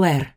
Клэр.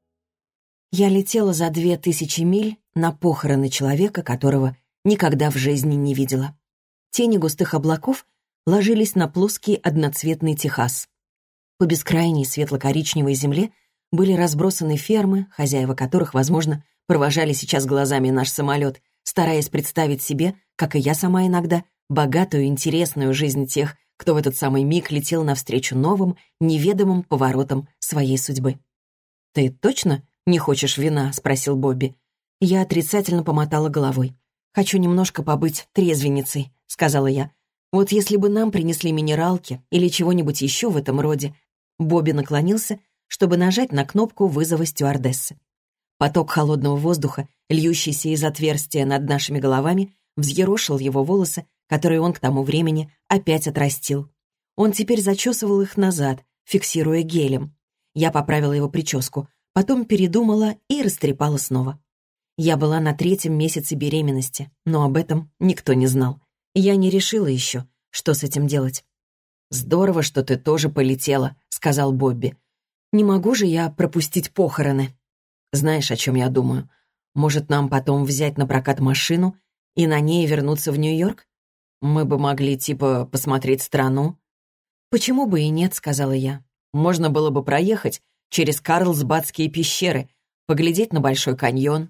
Я летела за 2000 миль на похороны человека, которого никогда в жизни не видела. Тени густых облаков ложились на плоский одноцветный Техас. По бескрайней светло-коричневой земле были разбросаны фермы, хозяева которых, возможно, провожали сейчас глазами наш самолет, стараясь представить себе, как и я сама иногда, богатую, интересную жизнь тех, кто в этот самый миг летел навстречу новым, неведомым поворотам своей судьбы. «Ты точно не хочешь вина?» — спросил Бобби. Я отрицательно помотала головой. «Хочу немножко побыть трезвенницей», — сказала я. «Вот если бы нам принесли минералки или чего-нибудь еще в этом роде». Бобби наклонился, чтобы нажать на кнопку вызова стюардессы. Поток холодного воздуха, льющийся из отверстия над нашими головами, взъерошил его волосы, которые он к тому времени опять отрастил. Он теперь зачесывал их назад, фиксируя гелем. Я поправила его прическу, потом передумала и растрепала снова. Я была на 3-м месяце беременности, но об этом никто не знал. Я не решила еще, что с этим делать. «Здорово, что ты тоже полетела», — сказал Бобби. «Не могу же я пропустить похороны». «Знаешь, о чем я думаю? Может, нам потом взять на прокат машину и на ней вернуться в Нью-Йорк? Мы бы могли, типа, посмотреть страну». «Почему бы и нет», — сказала я. «Можно было бы проехать через Карлсбадские пещеры, поглядеть на Большой каньон».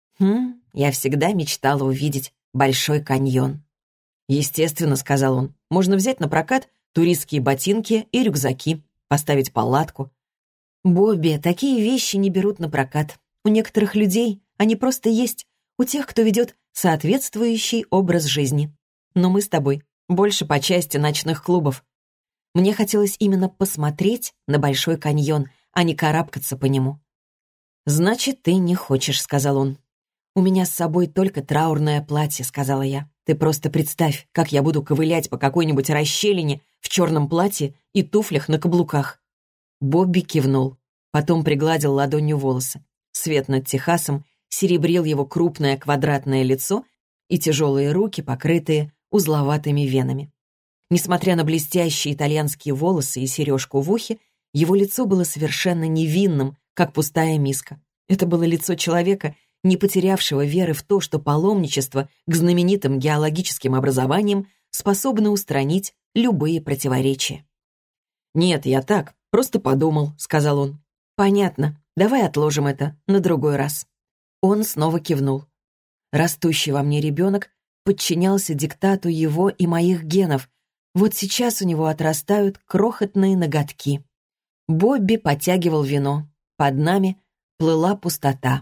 Я всегда мечтала увидеть Большой каньон. «Естественно», — сказал он, — «можно взять на прокат туристские ботинки и рюкзаки, поставить палатку». «Бобби, такие вещи не берут на прокат. У некоторых людей они просто есть, у тех, кто ведет соответствующий образ жизни. Но мы с тобой больше по части ночных клубов. Мне хотелось именно посмотреть на Большой каньон, а не карабкаться по нему». «Значит, ты не хочешь», — сказал он. «У меня с собой только траурное платье», — сказала я. «Ты просто представь, как я буду ковылять по какой-нибудь расщелине в черном платье и туфлях на каблуках». Бобби кивнул, потом пригладил ладонью волосы. Свет над Техасом серебрил его крупное квадратное лицо и тяжелые руки, покрытые узловатыми венами. Несмотря на блестящие итальянские волосы и сережку в ухе, его лицо было совершенно невинным, как пустая миска. Это было лицо человека, не потерявшего веры в то, что паломничество к знаменитым геологическим образованиям способно устранить любые противоречия. «Нет, я так, просто подумал», — сказал он. «Понятно. Давай отложим это на другой раз». Он снова кивнул. Растущий во мне ребенок подчинялся диктату его и моих генов. Вот сейчас у него отрастают крохотные ноготки. Бобби подтягивал вино. Под нами плыла пустота.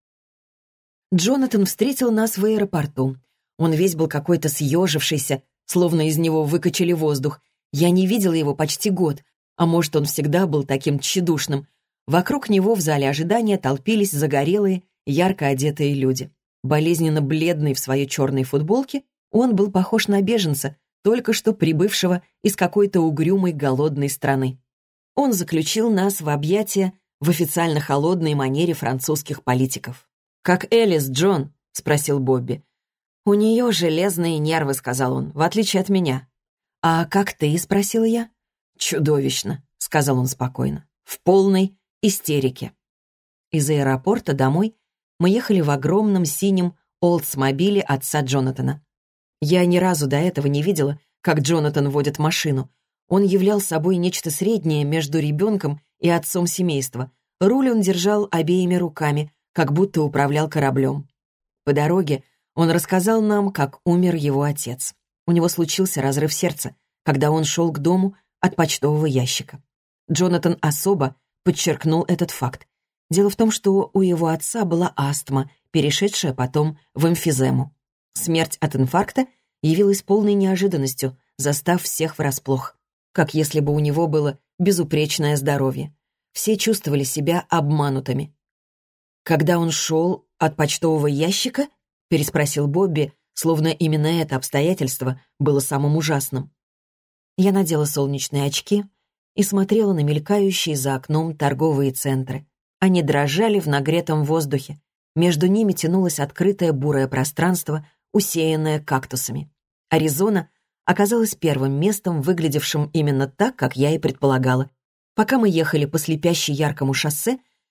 Джонатан встретил нас в аэропорту. Он весь был какой-то съежившийся, словно из него выкачали воздух. Я не видела его почти год, а может, он всегда был таким тщедушным. Вокруг него в зале ожидания толпились загорелые, ярко одетые люди. Болезненно бледный в своей черной футболке, он был похож на беженца, только что прибывшего из какой-то угрюмой голодной страны. Он заключил нас в объятия в официально холодной манере французских политиков. «Как Элис, Джон?» — спросил Бобби. «У нее железные нервы», — сказал он, — «в отличие от меня». «А как ты?» — спросила я. «Чудовищно», — сказал он спокойно, — «в полной истерике». Из аэропорта домой мы ехали в огромном синем Олдсмобиле отца Джонатана. Я ни разу до этого не видела, как Джонатан водит машину. Он являл собой нечто среднее между ребенком и отцом семейства. Руль он держал обеими руками, как будто управлял кораблем. По дороге он рассказал нам, как умер его отец. У него случился разрыв сердца, когда он шел к дому от почтового ящика. Джонатан особо подчеркнул этот факт. Дело в том, что у его отца была астма, перешедшая потом в эмфизему. Смерть от инфаркта явилась полной неожиданностью, застав всех врасплох. Как если бы у него было безупречное здоровье. Все чувствовали себя обманутыми. «Когда он шел от почтового ящика?» — переспросил Бобби, словно именно это обстоятельство было самым ужасным. Я надела солнечные очки и смотрела на мелькающие за окном торговые центры. Они дрожали в нагретом воздухе. Между ними тянулось открытое бурое пространство, усеянное кактусами. Аризона оказалась первым местом, выглядевшим именно так, как я и предполагала. Пока мы ехали по слепяще яркому шоссе,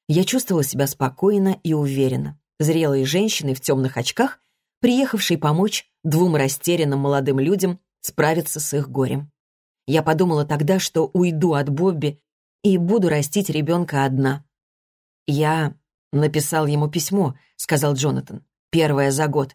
Я чувствовала себя спокойно и уверенно. Зрелой женщиной в темных очках, приехавшей помочь двум растерянным молодым людям справиться с их горем. Я подумала тогда, что уйду от Бобби и буду растить ребенка одна. «Я написал ему письмо», — сказал Джонатан, первое за год,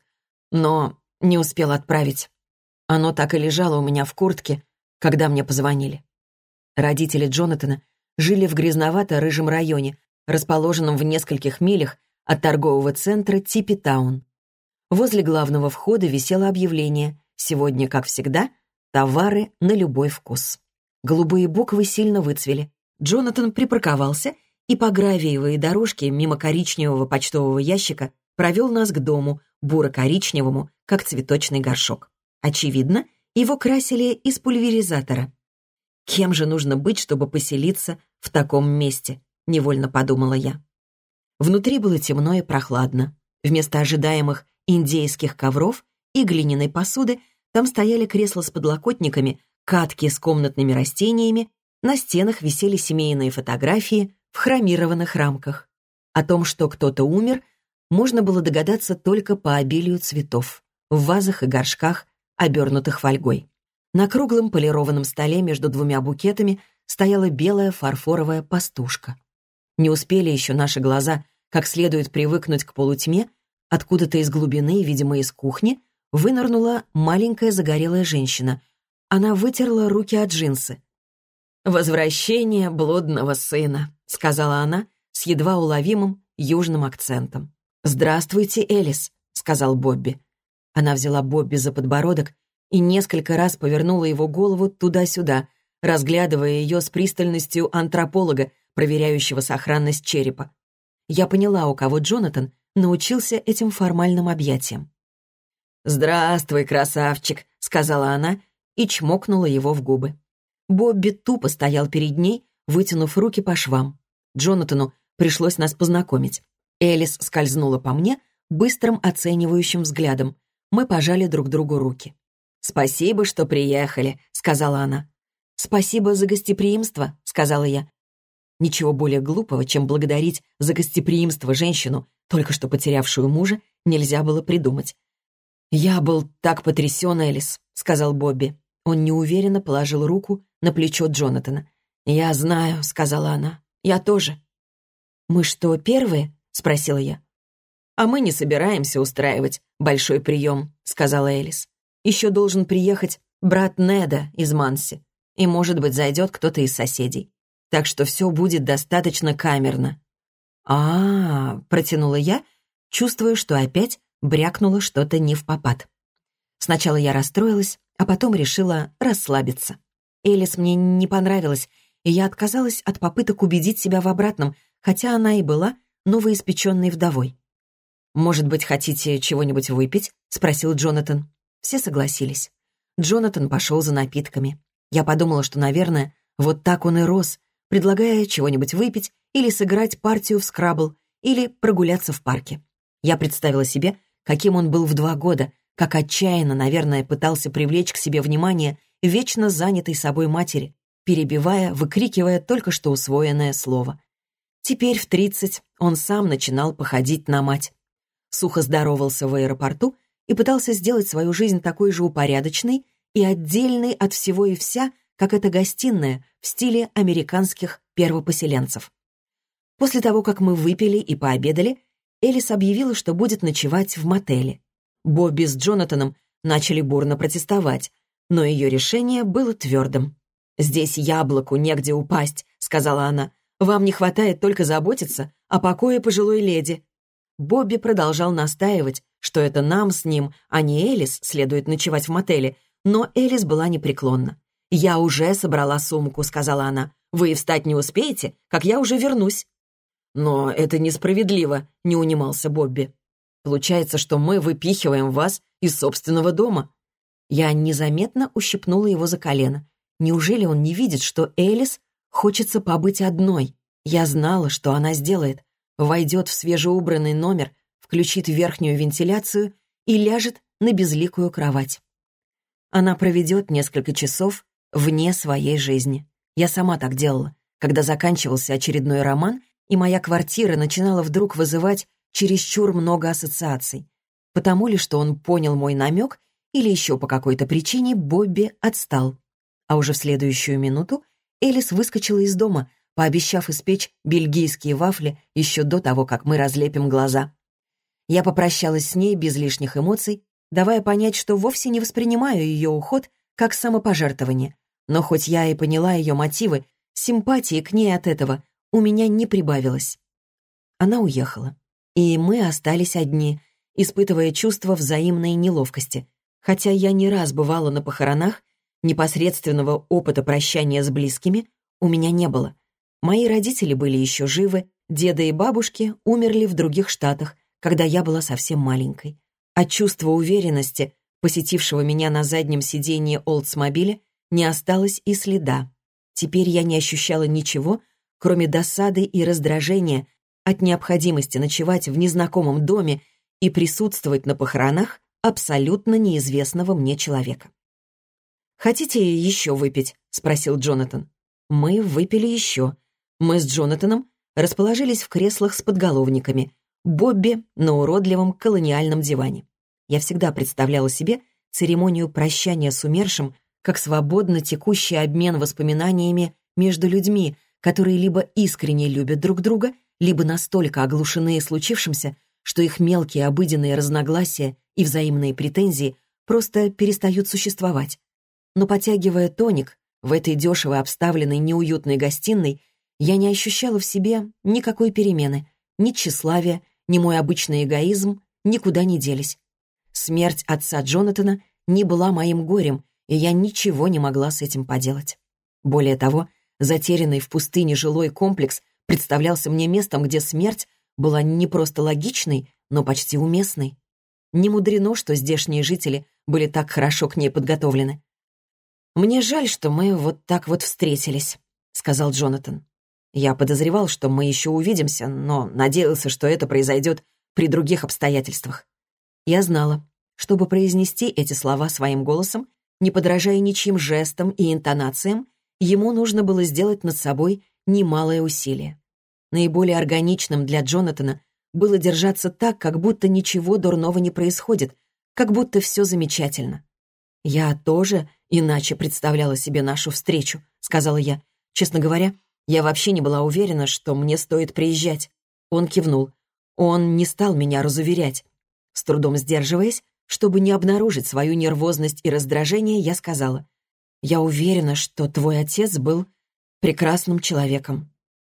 но не успел отправить. Оно так и лежало у меня в куртке, когда мне позвонили. Родители Джонатана жили в грязновато-рыжем районе, расположенном в нескольких милях от торгового центра Типпи-таун. Возле главного входа висело объявление «Сегодня, как всегда, товары на любой вкус». Голубые буквы сильно выцвели. Джонатан припарковался и по гравиевой дорожке мимо коричневого почтового ящика провел нас к дому, буро-коричневому, как цветочный горшок. Очевидно, его красили из пульверизатора. «Кем же нужно быть, чтобы поселиться в таком месте?» — невольно подумала я. Внутри было темно и прохладно. Вместо ожидаемых индейских ковров и глиняной посуды там стояли кресла с подлокотниками, катки с комнатными растениями, на стенах висели семейные фотографии в хромированных рамках. О том, что кто-то умер, можно было догадаться только по обилию цветов в вазах и горшках, обернутых фольгой. На круглом полированном столе между двумя букетами стояла белая фарфоровая пастушка. Не успели еще наши глаза как следует привыкнуть к полутьме, откуда-то из глубины, видимо, из кухни, вынырнула маленькая загорелая женщина. Она вытерла руки от джинсы. «Возвращение блудного сына», — сказала она с едва уловимым южным акцентом. «Здравствуйте, Элис», — сказал Бобби. Она взяла Бобби за подбородок и несколько раз повернула его голову туда-сюда, разглядывая ее с пристальностью антрополога, проверяющего сохранность черепа. Я поняла, у кого Джонатан научился этим формальным объятиям. «Здравствуй, красавчик», — сказала она и чмокнула его в губы. Бобби тупо стоял перед ней, вытянув руки по швам. Джонатану пришлось нас познакомить. Элис скользнула по мне быстрым оценивающим взглядом. Мы пожали друг другу руки. «Спасибо, что приехали», — сказала она. «Спасибо за гостеприимство», — сказала я. Ничего более глупого, чем благодарить за гостеприимство женщину, только что потерявшую мужа, нельзя было придумать. «Я был так потрясен, Элис», — сказал Бобби. Он неуверенно положил руку на плечо Джонатана. «Я знаю», — сказала она. «Я тоже». «Мы что, первые?» — спросила я. «А мы не собираемся устраивать большой прием», — сказала Элис. «Еще должен приехать брат Неда из Манси, и, может быть, зайдет кто-то из соседей. Так что все будет достаточно камерно». Протянула я, чувствуя, что опять брякнула что-то невпопад. Сначала я расстроилась, а потом решила расслабиться. Элис мне не понравилась, и я отказалась от попыток убедить себя в обратном, хотя она и была новоиспеченной вдовой. «Может быть, хотите чего-нибудь выпить?» — спросил Джонатан. Все согласились. Джонатан пошел за напитками. Я подумала, что, наверное, вот так он и рос, предлагая чего-нибудь выпить или сыграть партию в скрабл, или прогуляться в парке. Я представила себе, каким он был в 2 года, как отчаянно, наверное, пытался привлечь к себе внимание вечно занятой собой матери, перебивая, выкрикивая только что усвоенное слово. Теперь в 30 он сам начинал походить на мать. Сухо здоровался в аэропорту и пытался сделать свою жизнь такой же упорядоченной и отдельной от всего и вся, как эта гостиная в стиле американских первопоселенцев. После того, как мы выпили и пообедали, Элис объявила, что будет ночевать в мотеле. Бобби с Джонатаном начали бурно протестовать, но ее решение было твердым. «Здесь яблоку негде упасть», — сказала она. «Вам не хватает только заботиться о покое пожилой леди». Бобби продолжал настаивать, что это нам с ним, а не Элис, следует ночевать в мотеле, но Элис была непреклонна. «Я уже собрала сумку», — сказала она. «Вы и встать не успеете, как я уже вернусь». «Но это несправедливо», — не унимался Бобби. «Получается, что мы выпихиваем вас из собственного дома». Я незаметно ущипнула его за колено. Неужели он не видит, что Элис хочется побыть одной? Я знала, что она сделает. Войдет в свежеубранный номер, включит верхнюю вентиляцию и ляжет на безликую кровать. Она проведет несколько часов вне своей жизни. Я сама так делала, когда заканчивался очередной роман, и моя квартира начинала вдруг вызывать чересчур много ассоциаций. Потому ли, что он понял мой намек, или еще по какой-то причине Бобби отстал. А уже в следующую минуту Элис выскочила из дома, пообещав испечь бельгийские вафли еще до того, как мы разлепим глаза. Я попрощалась с ней без лишних эмоций, давая понять, что вовсе не воспринимаю ее уход как самопожертвование. Но хоть я и поняла ее мотивы, симпатии к ней от этого у меня не прибавилось. Она уехала, и мы остались одни, испытывая чувство взаимной неловкости. Хотя я не раз бывала на похоронах, непосредственного опыта прощания с близкими у меня не было. Мои родители были еще живы, деда и бабушки умерли в других штатах, когда я была совсем маленькой. От чувства уверенности, посетившего меня на заднем сиденье Олдсмобиля, не осталось и следа. Теперь я не ощущала ничего, кроме досады и раздражения от необходимости ночевать в незнакомом доме и присутствовать на похоронах абсолютно неизвестного мне человека. «Хотите еще выпить?» — спросил Джонатан. Мы выпили еще. Мы с Джонатаном расположились в креслах с подголовниками, Бобби на уродливом колониальном диване. Я всегда представляла себе церемонию прощания с умершим как свободно текущий обмен воспоминаниями между людьми, которые либо искренне любят друг друга, либо настолько оглушены случившимся, что их мелкие обыденные разногласия и взаимные претензии просто перестают существовать. Но потягивая тоник в этой дешево обставленной неуютной гостиной, я не ощущала в себе никакой перемены, ни тщеславия, ни мой обычный эгоизм никуда не делись. Смерть отца Джонатана не была моим горем, и я ничего не могла с этим поделать. Более того, затерянный в пустыне жилой комплекс представлялся мне местом, где смерть была не просто логичной, но почти уместной. Не мудрено, что здешние жители были так хорошо к ней подготовлены. «Мне жаль, что мы вот так вот встретились», — сказал Джонатан. «Я подозревал, что мы еще увидимся, но надеялся, что это произойдет при других обстоятельствах». Я знала, чтобы произнести эти слова своим голосом, не подражая ничьим жестам и интонациям, ему нужно было сделать над собой немалое усилие. Наиболее органичным для Джонатана было держаться так, как будто ничего дурного не происходит, как будто все замечательно. «Я тоже иначе представляла себе нашу встречу», — сказала я. «Честно говоря, я вообще не была уверена, что мне стоит приезжать». Он кивнул. Он не стал меня разуверять. С трудом сдерживаясь, чтобы не обнаружить свою нервозность и раздражение, я сказала: «Я уверена, что твой отец был прекрасным человеком».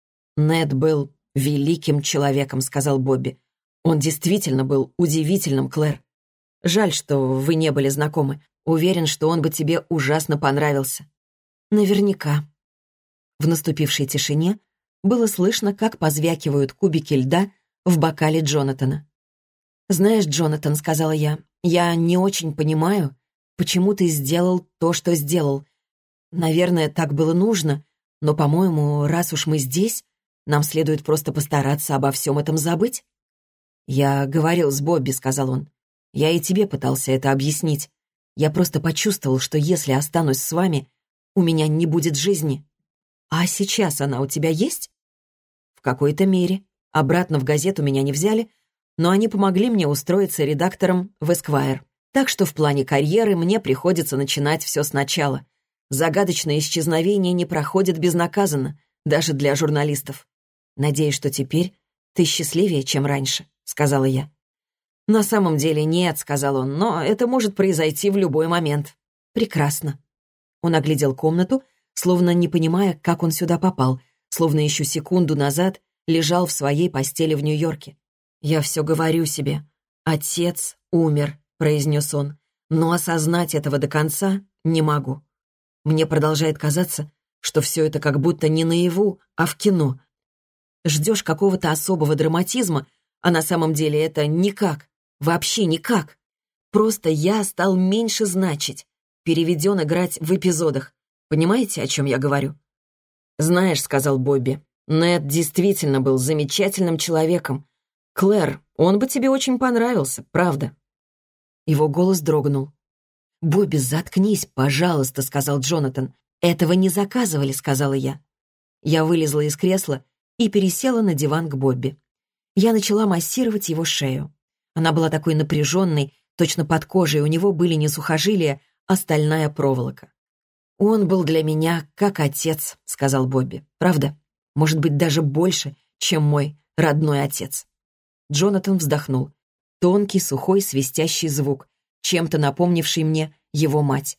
«Нед был великим человеком», — сказал Бобби. «Он действительно был удивительным, Клэр. Жаль, что вы не были знакомы. Уверен, что он бы тебе ужасно понравился». «Наверняка». В наступившей тишине было слышно, как позвякивают кубики льда в бокале Джонатана. «Знаешь, Джонатан», — сказала я не очень понимаю, почему ты сделал то, что сделал. Наверное, так было нужно, но, по-моему, раз уж мы здесь, нам следует просто постараться обо всем этом забыть». «Я говорил с Бобби», — сказал он. «Я и тебе пытался это объяснить. Я просто почувствовал, что если останусь с вами, у меня не будет жизни». «А сейчас она у тебя есть?» «В какой-то мере. Обратно в газету меня не взяли, но они помогли мне устроиться редактором в Esquire. Так что в плане карьеры мне приходится начинать все сначала. Загадочное исчезновение не проходит безнаказанно, даже для журналистов. Надеюсь, что теперь ты счастливее, чем раньше», — сказала я. «На самом деле нет», — сказал он, «но это может произойти в любой момент». «Прекрасно». Он оглядел комнату, словно не понимая, как он сюда попал, словно еще секунду назад лежал в своей постели в Нью-Йорке. «Я все говорю себе. Отец умер», — произнес он, «но осознать этого до конца не могу. Мне продолжает казаться, что все это как будто не наяву, а в кино. Ждешь какого-то особого драматизма, а на самом деле это никак, вообще никак. Просто я стал меньше значить, переведен играть в эпизодах. Понимаете, о чем я говорю?» «Знаешь», — сказал Бобби, «Нед действительно был замечательным человеком. Клэр, он бы тебе очень понравился, правда?» Его голос дрогнул. «Бобби, заткнись, пожалуйста», — сказал Джонатан. «Этого не заказывали», — сказала я. Я вылезла из кресла и пересела на диван к Бобби. Я начала массировать его шею. Она была такой напряженной, точно под кожей у него были не сухожилия, а стальная проволока. «Он был для меня как отец», — сказал Бобби. «Правда? Может быть, даже больше, чем мой родной отец». Джонатан вздохнул. Тонкий, сухой, свистящий звук, чем-то напомнивший мне его мать.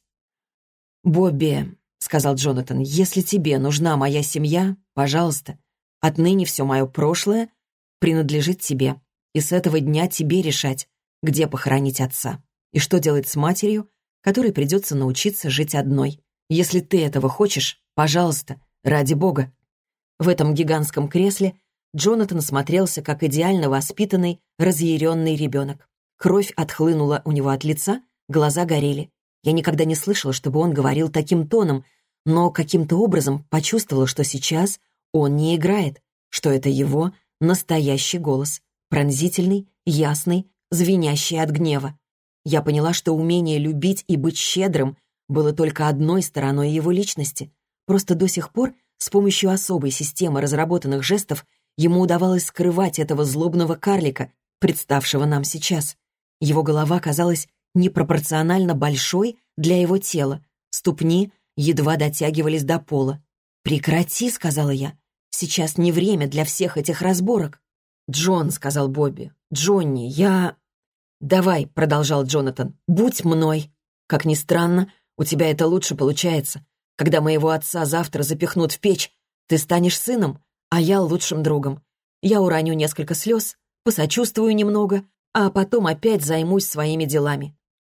«Бобби», — сказал Джонатан, — «если тебе нужна моя семья, пожалуйста, отныне все мое прошлое принадлежит тебе, и с этого дня тебе решать, где похоронить отца и что делать с матерью, которой придется научиться жить одной. Если ты этого хочешь, пожалуйста, ради Бога». В этом гигантском кресле Джонатан смотрелся, как идеально воспитанный, разъяренный ребенок. Кровь отхлынула у него от лица, глаза горели. Я никогда не слышала, чтобы он говорил таким тоном, но каким-то образом почувствовала, что сейчас он не играет, что это его настоящий голос, пронзительный, ясный, звенящий от гнева. Я поняла, что умение любить и быть щедрым было только одной стороной его личности. Просто до сих пор с помощью особой системы разработанных жестов ему удавалось скрывать этого злобного карлика, представшего нам сейчас. Его голова казалась непропорционально большой для его тела. Ступни едва дотягивались до пола. «Прекрати», — сказала я. «Сейчас не время для всех этих разборок». «Джон», — сказал Бобби. «Джонни, я...» «Давай», — продолжал Джонатан, — «будь мной. Как ни странно, у тебя это лучше получается. Когда моего отца завтра запихнут в печь, ты станешь сыном, а я лучшим другом. Я уроню несколько слез, посочувствую немного, а потом опять займусь своими делами».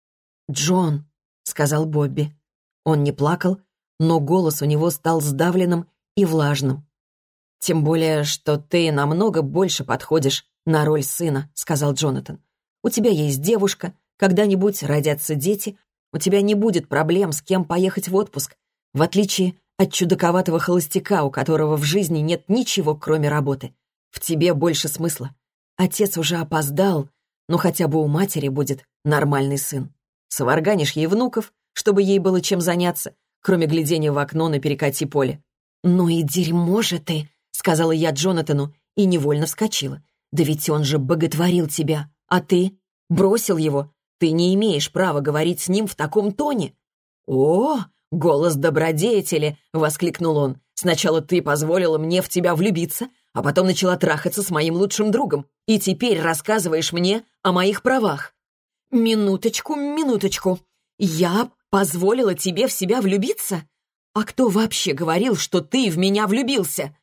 «Джон», — сказал Бобби. Он не плакал, но голос у него стал сдавленным и влажным. «Тем более, что ты намного больше подходишь на роль сына», — сказал Джонатан. «У тебя есть девушка, когда-нибудь родятся дети, у тебя не будет проблем, с кем поехать в отпуск, в отличие от чудаковатого холостяка, у которого в жизни нет ничего, кроме работы. В тебе больше смысла. Отец уже опоздал, но хотя бы у матери будет нормальный сын. Сварганишь ей внуков, чтобы ей было чем заняться, кроме глядения в окно на перекати поле». «Ну и дерьмо же ты», — сказала я Джонатану и невольно вскочила. «Да ведь он же боготворил тебя, а ты бросил его. Ты не имеешь права говорить с ним в таком тоне». «О, голос добродетели!» — воскликнул он. «Сначала ты позволила мне в тебя влюбиться, а потом начала трахаться с моим лучшим другом, и теперь рассказываешь мне о моих правах». «Минуточку, минуточку. Я позволила тебе в себя влюбиться? А кто вообще говорил, что ты в меня влюбился?»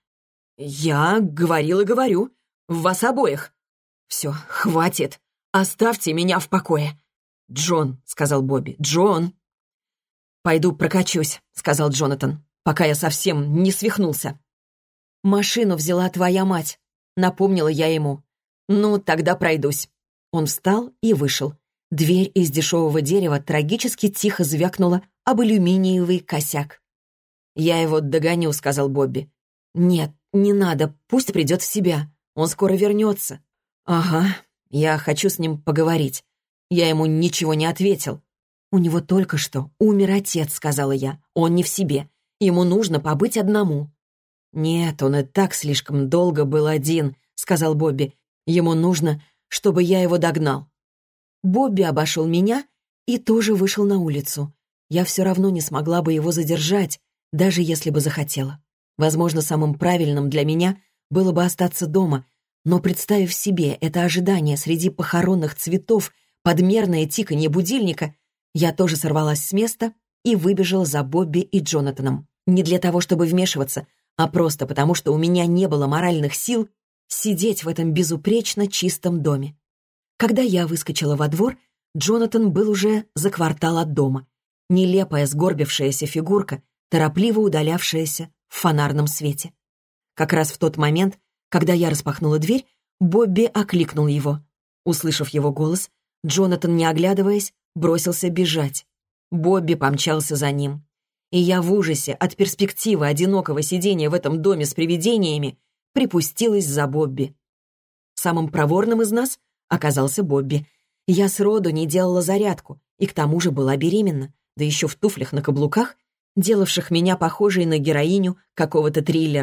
«Я говорил и говорю. В вас обоих. Все, хватит. Оставьте меня в покое». «Джон», — сказал Бобби, — «Джон». «Пойду прокачусь», — сказал Джонатан, «пока я совсем не свихнулся». «Машину взяла твоя мать», — напомнила я ему. «Ну, тогда пройдусь». Он встал и вышел. Дверь из дешевого дерева трагически тихо звякнула об алюминиевый косяк. «Я его догоню», — сказал Бобби. «Нет, не надо, пусть придет в себя. Он скоро вернется». «Ага, я хочу с ним поговорить. Я ему ничего не ответил». «У него только что умер отец», — сказала я. «Он не в себе. Ему нужно побыть одному». «Нет, он и так слишком долго был один», — сказал Бобби. «Ему нужно, чтобы я его догнал». Бобби обошел меня и тоже вышел на улицу. Я все равно не смогла бы его задержать, даже если бы захотела. Возможно, самым правильным для меня было бы остаться дома, но, представив себе это ожидание среди похоронных цветов, подмерное тиканье будильника, я тоже сорвалась с места и выбежала за Бобби и Джонатаном. Не для того, чтобы вмешиваться, а просто потому, что у меня не было моральных сил сидеть в этом безупречно чистом доме. Когда я выскочила во двор, Джонатан был уже за квартал от дома. Нелепая сгорбившаяся фигурка, торопливо удалявшаяся в фонарном свете. Как раз в тот момент, когда я распахнула дверь, Бобби окликнул его. Услышав его голос, Джонатан, не оглядываясь, бросился бежать. Бобби помчался за ним. И я в ужасе от перспективы одинокого сидения в этом доме с привидениями припустилась за Бобби. Самым проворным из нас оказался Бобби. Я сроду не делала зарядку, и к тому же была беременна, да еще в туфлях на каблуках, делавших меня похожей на героиню какого-то триллера.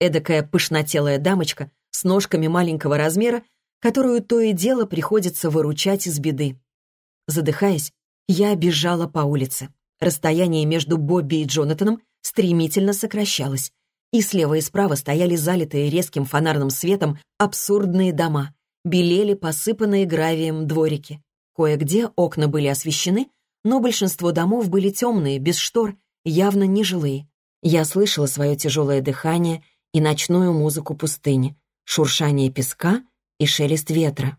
эдакая пышнотелая дамочка с ножками маленького размера, которую то и дело приходится выручать из беды. Задыхаясь, я бежала по улице. Расстояние между Бобби и Джонатаном стремительно сокращалось, и слева и справа стояли залитые резким фонарным светом абсурдные дома, белели посыпанные гравием дворики. Кое-где окна были освещены, но большинство домов были темные, без штор, явно нежилые. Я слышала свое тяжелое дыхание и ночную музыку пустыни, шуршание песка и шелест ветра.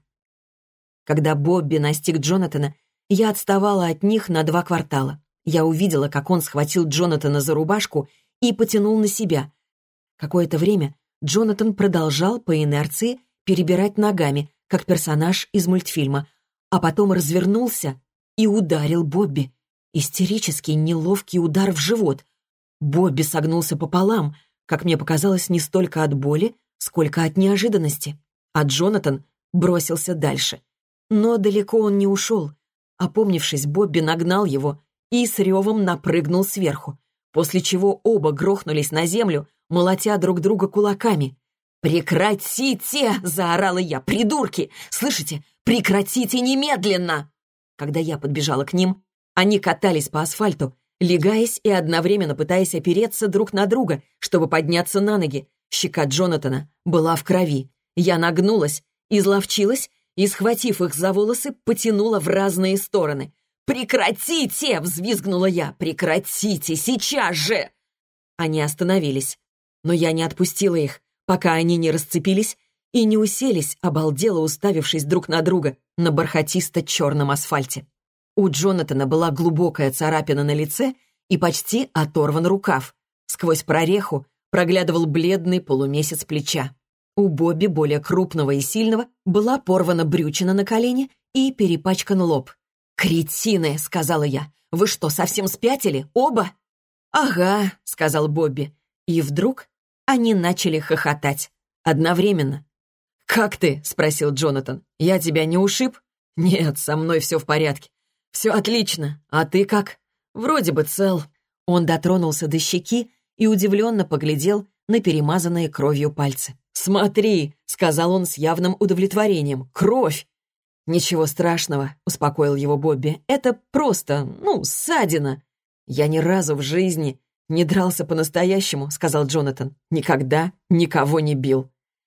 Когда Бобби настиг Джонатана, я отставала от них на 2 квартала. Я увидела, как он схватил Джонатана за рубашку и потянул на себя. Какое-то время Джонатан продолжал по инерции перебирать ногами, как персонаж из мультфильма, а потом развернулся и ударил Бобби. Истерический, неловкий удар в живот. Бобби согнулся пополам, как мне показалось, не столько от боли, сколько от неожиданности. А Джонатан бросился дальше. Но далеко он не ушел. Опомнившись, Бобби нагнал его и с ревом напрыгнул сверху, после чего оба грохнулись на землю, молотя друг друга кулаками. «Прекратите!» — заорала я. «Придурки! Слышите? Прекратите немедленно!» Когда я подбежала к ним, они катались по асфальту, легаясь и одновременно пытаясь опереться друг на друга, чтобы подняться на ноги. Щека Джонатана была в крови. Я нагнулась, изловчилась и, схватив их за волосы, потянула в разные стороны. «Прекратите!» — взвизгнула я. «Прекратите! Сейчас же!» Они остановились, но я не отпустила их, пока они не расцепились и не уселись, обалдело уставившись друг на друга на бархатисто-черном асфальте. У Джонатана была глубокая царапина на лице и почти оторван рукав. Сквозь прореху проглядывал бледный полумесяц плеча. У Бобби, более крупного и сильного, была порвана брючина на колене и перепачкан лоб. «Кретины!» — сказала я. «Вы что, совсем спятили? Оба?» «Ага», — сказал Бобби. И вдруг они начали хохотать. Одновременно. «Как ты?» — спросил Джонатан. «Я тебя не ушиб?» «Нет, со мной все в порядке. Все отлично. А ты как?» «Вроде бы цел». Он дотронулся до щеки и удивленно поглядел на перемазанные кровью пальцы. «Смотри», — сказал он с явным удовлетворением. «Кровь!» «Ничего страшного», — успокоил его Бобби. «Это просто, ссадина». «Я ни разу в жизни не дрался по-настоящему», — сказал Джонатан. «Никогда никого не бил».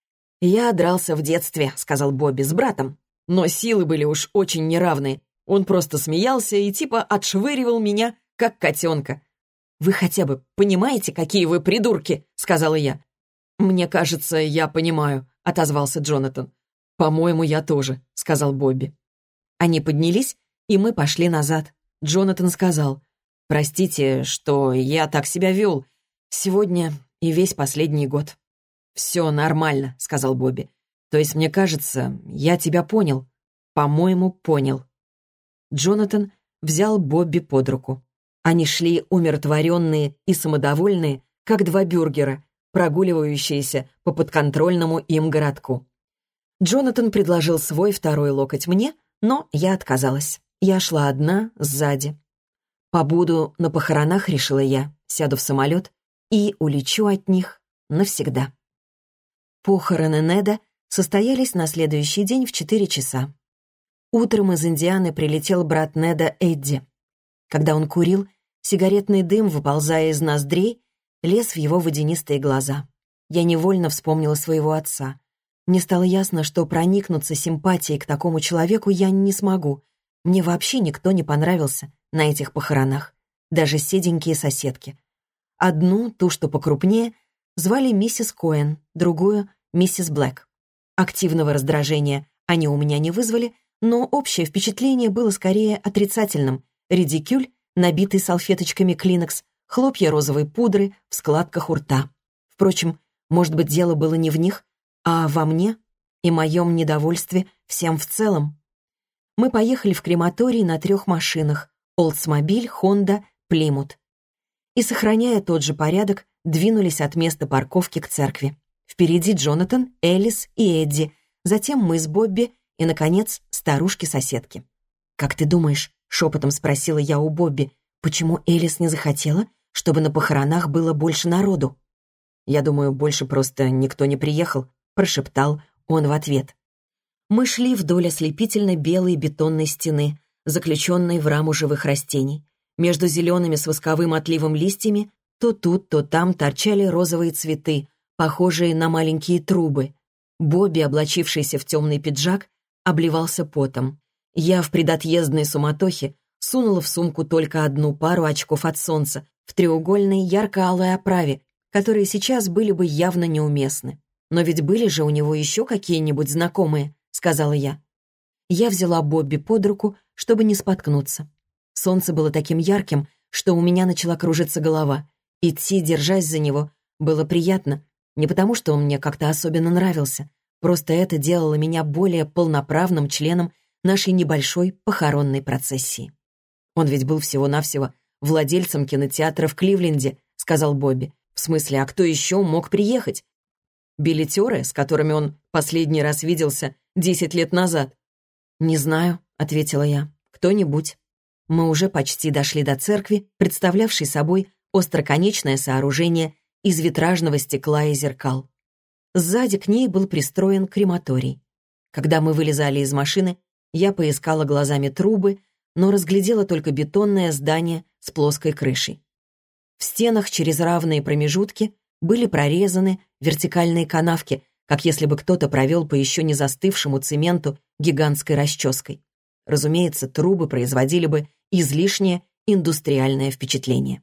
«Я дрался в детстве», — сказал Бобби, — «с братом. Но силы были уж очень неравные. Он просто смеялся и типа отшвыривал меня, как котенка». «Вы хотя бы понимаете, какие вы придурки?» — сказала я. «Мне кажется, я понимаю», — отозвался Джонатан. «По-моему, я тоже», — сказал Бобби. Они поднялись, и мы пошли назад. Джонатан сказал: «Простите, что я так себя вел сегодня и весь последний год». «Все нормально», — сказал Бобби. «То есть, мне кажется, я тебя понял. По-моему, понял». Джонатан взял Бобби под руку. Они шли умиротворенные и самодовольные, как 2 бюргера, прогуливающиеся по подконтрольному им городку. Джонатан предложил свой 2-й локоть мне, но я отказалась. Я шла одна, сзади. Побуду на похоронах, решила я, сяду в самолет и улечу от них навсегда. Похороны Неда состоялись на следующий день в 4 часа. Утром из Индианы прилетел брат Неда Эдди. Когда он курил, сигаретный дым, выползая из ноздрей, лез в его водянистые глаза. Я невольно вспомнила своего отца. Мне стало ясно, что проникнуться симпатией к такому человеку я не смогу. Мне вообще никто не понравился на этих похоронах. Даже седенькие соседки. Одну, ту, что покрупнее, звали миссис Коэн, другую — миссис Блэк. Активного раздражения они у меня не вызвали, но общее впечатление было скорее отрицательным. Редикюль, набитый салфеточками Клинекс, хлопья розовой пудры в складках у рта. Впрочем, может быть, дело было не в них, а во мне и моем недовольстве всем в целом. Мы поехали в крематорий на 3 машинах — Олдсмобиль, Хонда, Плимут. И, сохраняя тот же порядок, двинулись от места парковки к церкви. Впереди Джонатан, Элис и Эдди, затем мы с Бобби и, наконец, старушки-соседки. «Как ты думаешь?» — шепотом спросила я у Бобби. «Почему Элис не захотела, чтобы на похоронах было больше народу?» «Я думаю, больше просто никто не приехал», — прошептал он в ответ. Мы шли вдоль ослепительно белой бетонной стены, заключенной в раму живых растений. Между зелеными с восковым отливом листьями то тут, то там торчали розовые цветы, похожие на маленькие трубы. Бобби, облачившийся в темный пиджак, обливался потом. Я в предотъездной суматохе сунула в сумку только одну пару очков от солнца в треугольной ярко-алой оправе, которые сейчас были бы явно неуместны. «Но ведь были же у него еще какие-нибудь знакомые», — сказала я. Я взяла Бобби под руку, чтобы не споткнуться. Солнце было таким ярким, что у меня начала кружиться голова. Идти, держась за него, было приятно, не потому что он мне как-то особенно нравился, просто это делало меня более полноправным членом нашей небольшой похоронной процессии. «Он ведь был всего-навсего владельцем кинотеатра в Кливленде», — сказал Бобби. «В смысле, а кто еще мог приехать? Билетеры, с которыми он последний раз виделся 10 лет назад?» «Не знаю», — ответила я. «Кто-нибудь». Мы уже почти дошли до церкви, представлявшей собой остроконечное сооружение из витражного стекла и зеркал. Сзади к ней был пристроен крематорий. Когда мы вылезали из машины, я поискала глазами трубы, но разглядела только бетонное здание с плоской крышей. В стенах через равные промежутки были прорезаны вертикальные канавки, как если бы кто-то провел по еще не застывшему цементу гигантской расческой. Разумеется, трубы производили бы излишнее индустриальное впечатление.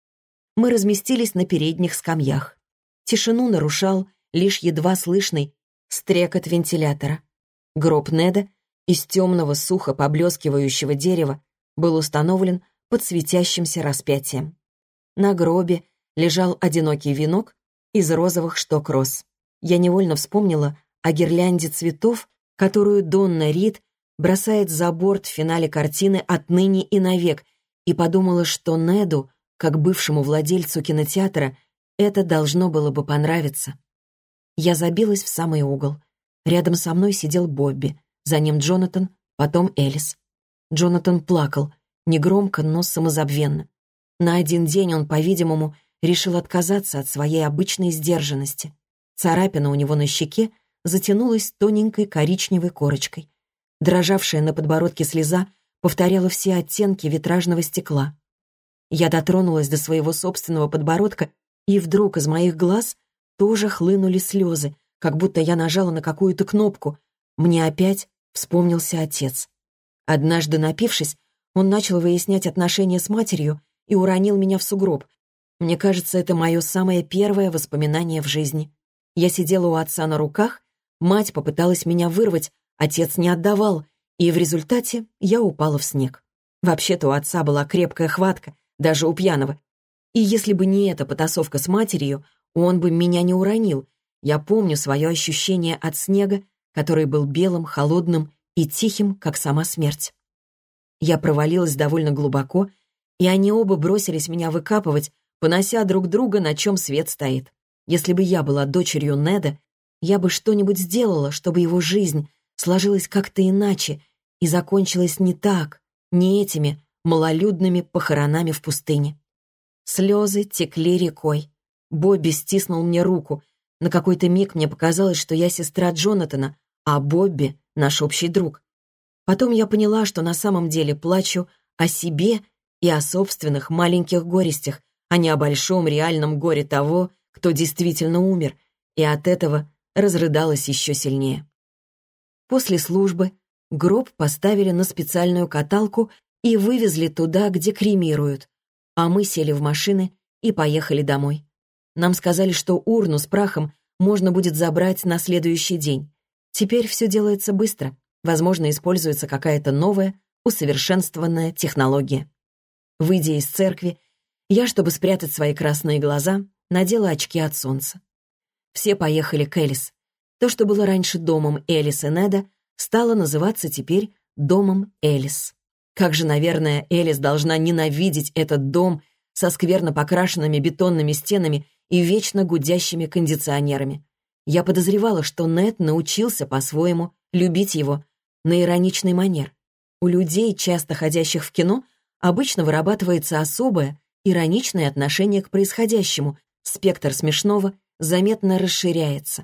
Мы разместились на передних скамьях. Тишину нарушал лишь едва слышный стрекот вентилятора. Гроб Неда из темного сухо поблескивающего дерева был установлен под светящимся распятием. На гробе лежал одинокий венок из розовых шток роз. Я невольно вспомнила о гирлянде цветов, которую Донна Рид бросает за борт в финале картины «Отныне и навек», и подумала, что Неду, как бывшему владельцу кинотеатра, это должно было бы понравиться. Я забилась в самый угол. Рядом со мной сидел Бобби, за ним Джонатан, потом Элис. Джонатан плакал, негромко, но самозабвенно. На один день он, по-видимому, решил отказаться от своей обычной сдержанности. Царапина у него на щеке затянулась тоненькой коричневой корочкой. Дрожавшая на подбородке слеза повторяла все оттенки витражного стекла. Я дотронулась до своего собственного подбородка, и вдруг из моих глаз тоже хлынули слезы, как будто я нажала на какую-то кнопку. Мне опять вспомнился отец. Однажды, напившись, он начал выяснять отношения с матерью и уронил меня в сугроб. Мне кажется, это мое самое первое воспоминание в жизни. Я сидела у отца на руках, мать попыталась меня вырвать, отец не отдавал, и в результате я упала в снег. Вообще-то у отца была крепкая хватка, даже у пьяного. И если бы не эта потасовка с матерью, он бы меня не уронил. Я помню свое ощущение от снега, который был белым, холодным и тихим, как сама смерть. Я провалилась довольно глубоко, и они оба бросились меня выкапывать, понося друг друга, на чем свет стоит. Если бы я была дочерью Неда, я бы что-нибудь сделала, чтобы его жизнь сложилась как-то иначе и закончилась не так, не этими малолюдными похоронами в пустыне. Слезы текли рекой. Бобби стиснул мне руку. На какой-то миг мне показалось, что я сестра Джонатана, а Бобби — наш общий друг. Потом я поняла, что на самом деле плачу о себе и о собственных маленьких горестях, а не о большом реальном горе того, кто действительно умер, и от этого разрыдалась еще сильнее. После службы гроб поставили на специальную каталку и вывезли туда, где кремируют, а мы сели в машины и поехали домой. Нам сказали, что урну с прахом можно будет забрать на следующий день. Теперь все делается быстро. Возможно, используется какая-то новая, усовершенствованная технология. Выйдя из церкви, я, чтобы спрятать свои красные глаза, надела очки от солнца. Все поехали к Элис. То, что было раньше домом Элис и Неда, стало называться теперь домом Элис. Как же, наверное, Элис должна ненавидеть этот дом со скверно покрашенными бетонными стенами и вечно гудящими кондиционерами. Я подозревала, что Нед научился по-своему любить его на ироничный манер. У людей, часто ходящих в кино, обычно вырабатывается особое, ироничное отношение к происходящему, спектр смешного заметно расширяется.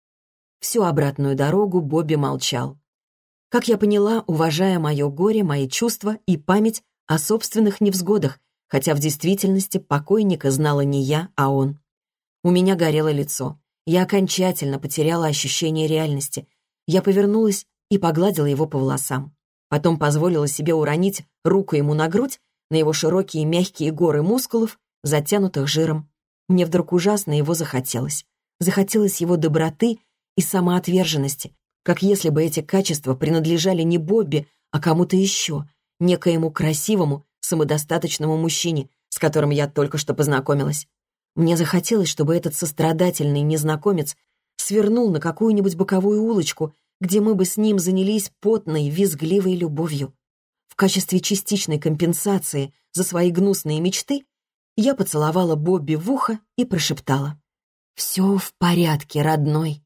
Всю обратную дорогу Бобби молчал. Как я поняла, уважая мое горе, мои чувства и память о собственных невзгодах, хотя в действительности покойника знала не я, а он. У меня горело лицо. Я окончательно потеряла ощущение реальности. Я повернулась и погладила его по волосам. Потом позволила себе уронить руку ему на грудь, на его широкие мягкие горы мускулов, затянутых жиром. Мне вдруг ужасно его захотелось. Захотелось его доброты и самоотверженности, как если бы эти качества принадлежали не Бобби, а кому-то еще, некоему красивому, самодостаточному мужчине, с которым я только что познакомилась. Мне захотелось, чтобы этот сострадательный незнакомец свернул на какую-нибудь боковую улочку, где мы бы с ним занялись потной, визгливой любовью. В качестве частичной компенсации за свои гнусные мечты я поцеловала Бобби в ухо и прошептала: «Все в порядке, родной».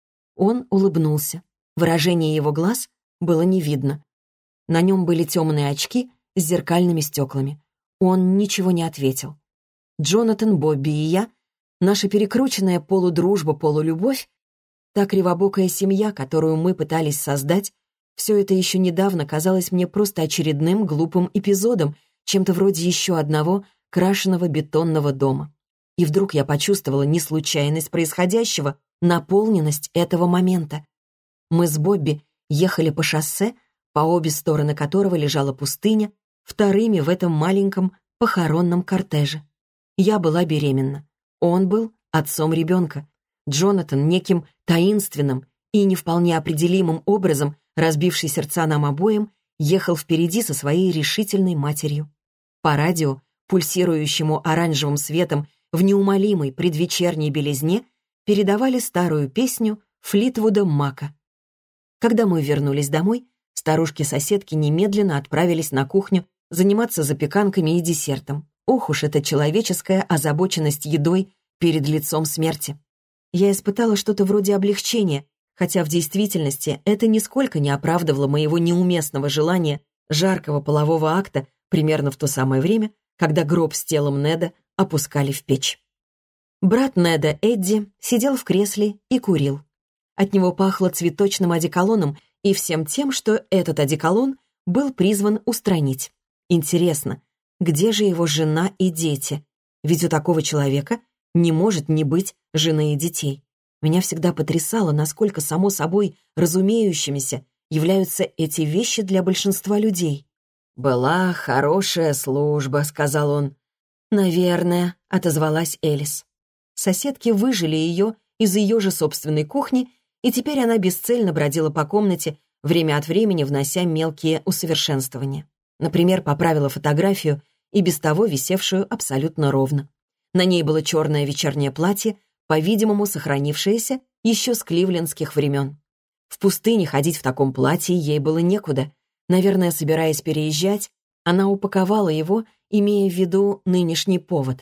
Он улыбнулся. Выражение его глаз было не видно. На нем были темные очки с зеркальными стеклами. Он ничего не ответил. Джонатан, Бобби и я, наша перекрученная полудружба, полулюбовь, та кривобокая семья, которую мы пытались создать, все это еще недавно казалось мне просто очередным глупым эпизодом, чем-то вроде еще одного крашеного бетонного дома. И вдруг я почувствовала не случайность происходящего, наполненность этого момента. Мы с Бобби ехали по шоссе, по обе стороны которого лежала пустыня, вторыми в этом маленьком похоронном кортеже. Я была беременна. Он был отцом ребенка. Джонатан неким таинственным и не вполне определимым образом, разбивший сердца нам обоим, ехал впереди со своей решительной матерью. По радио, пульсирующему оранжевым светом в неумолимой предвечерней белизне, передавали старую песню Флитвуда Мака. Когда мы вернулись домой, старушки-соседки немедленно отправились на кухню заниматься запеканками и десертом. Ох уж эта человеческая озабоченность едой перед лицом смерти. Я испытала что-то вроде облегчения, хотя в действительности это нисколько не оправдывало моего неуместного желания жаркого полового акта примерно в то самое время, когда гроб с телом Неда опускали в печь. Брат Неда, Эдди, сидел в кресле и курил. От него пахло цветочным одеколоном и всем тем, что этот одеколон был призван устранить. Интересно, где же его жена и дети? Ведь у такого человека не может не быть жены и детей. Меня всегда потрясало, насколько само собой разумеющимися являются эти вещи для большинства людей. «Была хорошая служба», — сказал он. «Наверное», — отозвалась Элис. Соседки выжили ее из ее же собственной кухни, и теперь она бесцельно бродила по комнате, время от времени внося мелкие усовершенствования. Например, поправила фотографию, и без того висевшую абсолютно ровно. На ней было черное вечернее платье, по-видимому, сохранившееся еще с кливлендских времен. В пустыне ходить в таком платье ей было некуда. Наверное, собираясь переезжать, она упаковала его, имея в виду нынешний повод.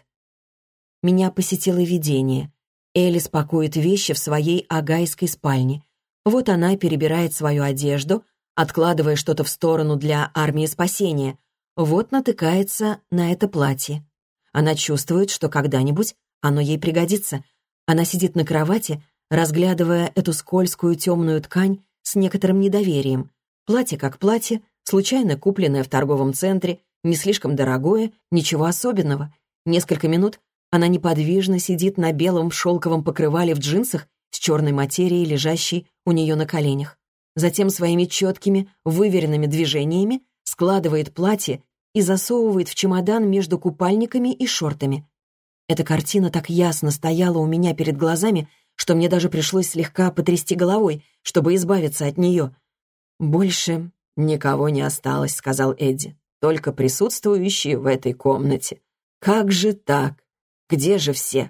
Меня посетило видение. Элис пакует вещи в своей агайской спальне. Вот она перебирает свою одежду, откладывая что-то в сторону для армии спасения. Вот натыкается на это платье. Она чувствует, что когда-нибудь оно ей пригодится. Она сидит на кровати, разглядывая эту скользкую темную ткань с некоторым недоверием. Платье как платье, случайно купленное в торговом центре, не слишком дорогое, ничего особенного. Несколько минут она неподвижно сидит на белом шелковом покрывале в джинсах с черной материей, лежащей у нее на коленях. Затем своими четкими, выверенными движениями складывает платье и засовывает в чемодан между купальниками и шортами. Эта картина так ясно стояла у меня перед глазами, что мне даже пришлось слегка потрясти головой, чтобы избавиться от нее. «Больше никого не осталось», — сказал Эдди. «Только присутствующие в этой комнате. Как же так? Где же все?»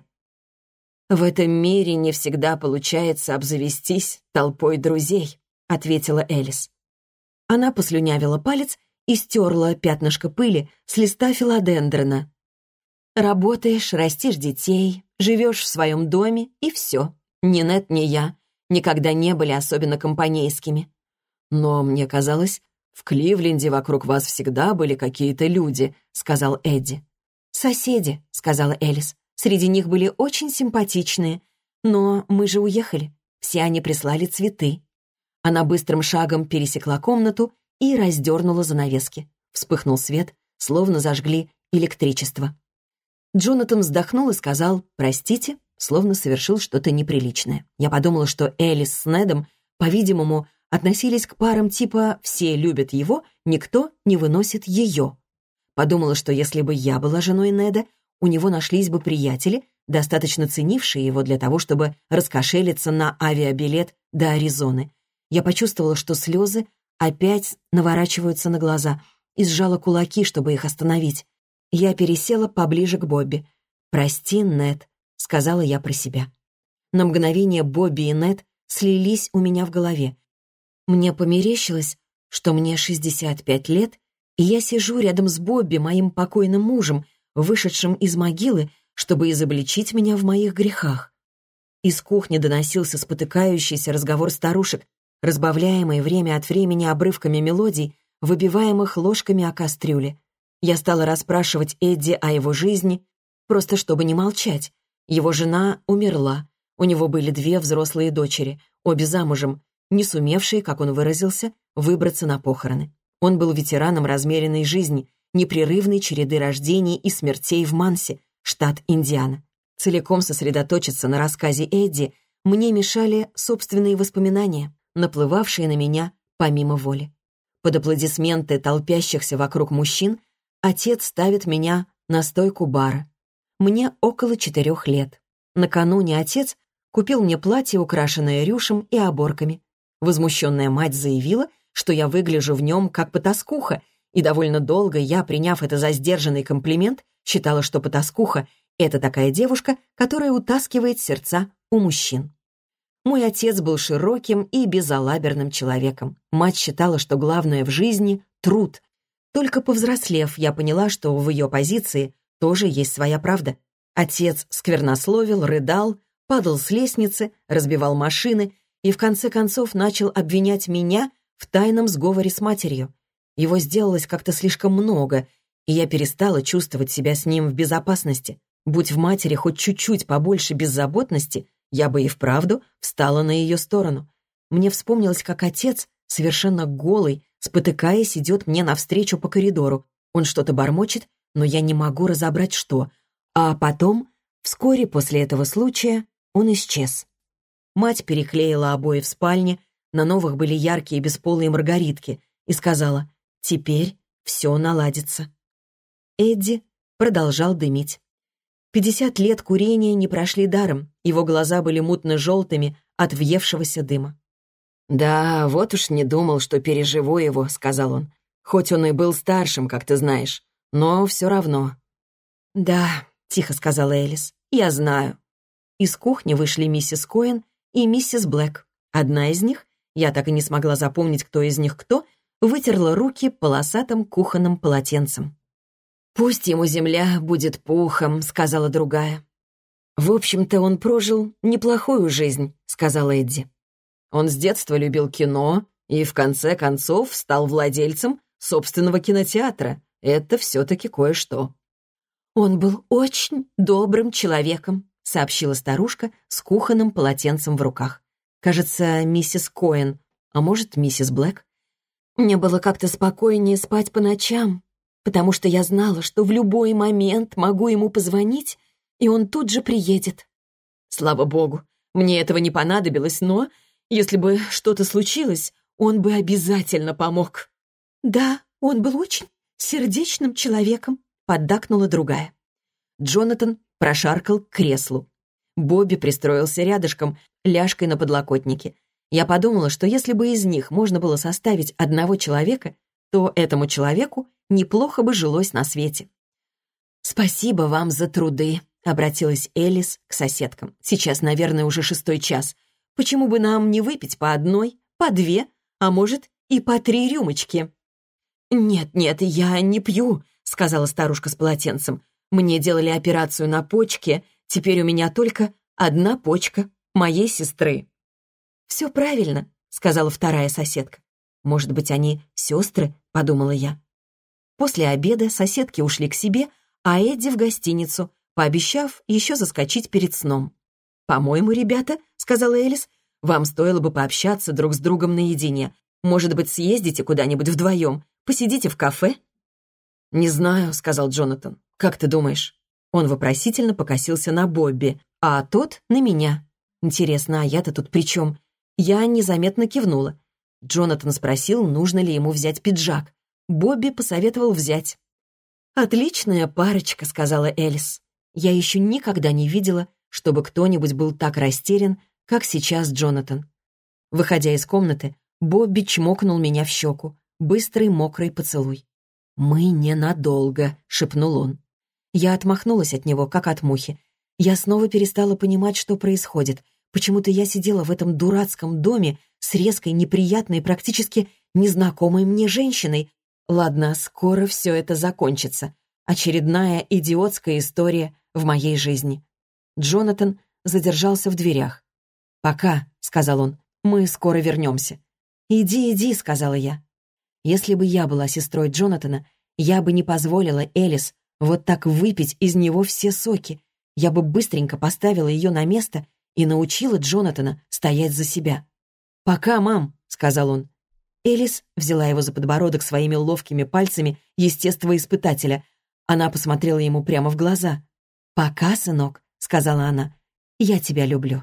«В этом мире не всегда получается обзавестись толпой друзей», — ответила Элис. Она послюнявила палец и стерла пятнышко пыли с листа филодендрона. «Работаешь, растишь детей, живешь в своем доме, и все. Ни Нед, ни я никогда не были особенно компанейскими. Но мне казалось, в Кливленде вокруг вас всегда были какие-то люди», — сказал Эдди. «Соседи», — сказала Элис. «Среди них были очень симпатичные. «Но мы же уехали. Все они прислали цветы». Она быстрым шагом пересекла комнату и раздернула занавески. Вспыхнул свет, словно зажгли электричество. Джонатан вздохнул и сказал «простите», словно совершил что-то неприличное. Я подумала, что Элис с Недом, по-видимому, относились к парам типа «все любят его, никто не выносит ее». Подумала, что если бы я была женой Неда, у него нашлись бы приятели, достаточно ценившие его для того, чтобы раскошелиться на авиабилет до Аризоны. Я почувствовала, что слезы опять наворачиваются на глаза, и сжала кулаки, чтобы их остановить. Я пересела поближе к Бобби. «Прости, Нед», — сказала я про себя. На мгновение Бобби и Нед слились у меня в голове. Мне померещилось, что мне 65 лет, и я сижу рядом с Бобби, моим покойным мужем, вышедшим из могилы, чтобы изобличить меня в моих грехах. Из кухни доносился спотыкающийся разговор старушек, разбавляемый время от времени обрывками мелодий, выбиваемых ложками о кастрюле. Я стала расспрашивать Эдди о его жизни, просто чтобы не молчать. Его жена умерла. У него были 2 взрослые дочери, обе замужем, не сумевшие, как он выразился, выбраться на похороны. Он был ветераном размеренной жизни, непрерывной череды рождений и смертей в Мансе, штат Индиана. Целиком сосредоточиться на рассказе Эдди мне мешали собственные воспоминания, наплывавшие на меня помимо воли. Под аплодисменты толпящихся вокруг мужчин отец ставит меня на стойку бара. Мне около 4 лет. Накануне отец купил мне платье, украшенное рюшем и оборками. Возмущенная мать заявила, что я выгляжу в нем как потаскуха, и довольно долго я, приняв это за сдержанный комплимент, считала, что потаскуха — это такая девушка, которая утаскивает сердца у мужчин. Мой отец был широким и безалаберным человеком. Мать считала, что главное в жизни — труд. Только повзрослев, я поняла, что в ее позиции тоже есть своя правда. Отец сквернословил, рыдал, падал с лестницы, разбивал машины и в конце концов начал обвинять меня в тайном сговоре с матерью. Его сделалось как-то слишком много, и я перестала чувствовать себя с ним в безопасности. Будь в матери хоть чуть-чуть побольше беззаботности, я бы и вправду встала на ее сторону. Мне вспомнилось, как отец, совершенно голый, спотыкаясь, идет мне навстречу по коридору. Он что-то бормочет, но я не могу разобрать, что. А потом, вскоре после этого случая, он исчез. Мать переклеила обои в спальне, на новых были яркие бесполые маргаритки, и сказала: «Теперь все наладится». Эдди продолжал дымить. 50 лет курения не прошли даром, его глаза были мутно-желтыми от въевшегося дыма. «Да, вот уж не думал, что переживу его», — сказал он. «Хоть он и был старшим, как ты знаешь, но все равно». «Да», — тихо сказала Элис, — «я знаю». Из кухни вышли миссис Коэн и миссис Блэк. Одна из них, я так и не смогла запомнить, кто из них кто, вытерла руки полосатым кухонным полотенцем. «Пусть ему земля будет пухом», — сказала другая. «В общем-то, он прожил неплохую жизнь», — сказала Эдди. «Он с детства любил кино и, в конце концов, стал владельцем собственного кинотеатра. Это все-таки кое-что». «Он был очень добрым человеком», — сообщила старушка с кухонным полотенцем в руках. «Кажется, миссис Коэн, а может, миссис Блэк. Мне было как-то спокойнее спать по ночам, потому что я знала, что в любой момент могу ему позвонить, и он тут же приедет. Слава богу, мне этого не понадобилось, но если бы что-то случилось, он бы обязательно помог». «Да, он был очень сердечным человеком», — поддакнула другая. Джонатан прошаркал к креслу. Бобби пристроился рядышком, ляжкой на подлокотнике. Я подумала, что если бы из них можно было составить одного человека, то этому человеку неплохо бы жилось на свете. «Спасибо вам за труды», — обратилась Элис к соседкам. «Сейчас, наверное, уже 6 час. Почему бы нам не выпить по 1, по 2, а может, и по 3 рюмочки?» «Нет, я не пью», — сказала старушка с полотенцем. «Мне делали операцию на почке, теперь у меня только 1 почка моей сестры». «Все правильно», — сказала вторая соседка. «Может быть, они сестры?» — подумала я. После обеда соседки ушли к себе, а Эдди в гостиницу, пообещав еще заскочить перед сном. «По-моему, ребята», — сказала Элис, «вам стоило бы пообщаться друг с другом наедине. Может быть, съездите куда-нибудь вдвоем, посидите в кафе?» «Не знаю», — сказал Джонатан. «Как ты думаешь?» Он вопросительно покосился на Бобби, а тот — на меня. «Интересно, а я-то тут при чем?» Я незаметно кивнула. Джонатан спросил, нужно ли ему взять пиджак. Бобби посоветовал взять. «Отличная парочка», — сказала Элис. Я еще никогда не видела, чтобы кто-нибудь был так растерян, как сейчас Джонатан. Выходя из комнаты, Бобби чмокнул меня в щеку. Быстрый мокрый поцелуй. «Мы ненадолго», — шепнул он. Я отмахнулась от него, как от мухи. Я снова перестала понимать, что происходит. Почему-то я сидела в этом дурацком доме с резкой, неприятной, практически незнакомой мне женщиной. Ладно, скоро все это закончится. Очередная идиотская история в моей жизни. Джонатан задержался в дверях. «Пока», — сказал он, — «мы скоро вернемся». «Иди, иди», — сказала я. Если бы я была сестрой Джонатана, я бы не позволила Элис вот так выпить из него все соки. Я бы быстренько поставила ее на место и научила Джонатана стоять за себя. «Пока, мам», — сказал он. Элис взяла его за подбородок своими ловкими пальцами естествоиспытателя. Она посмотрела ему прямо в глаза. «Пока, сынок», — сказала она, — «я тебя люблю».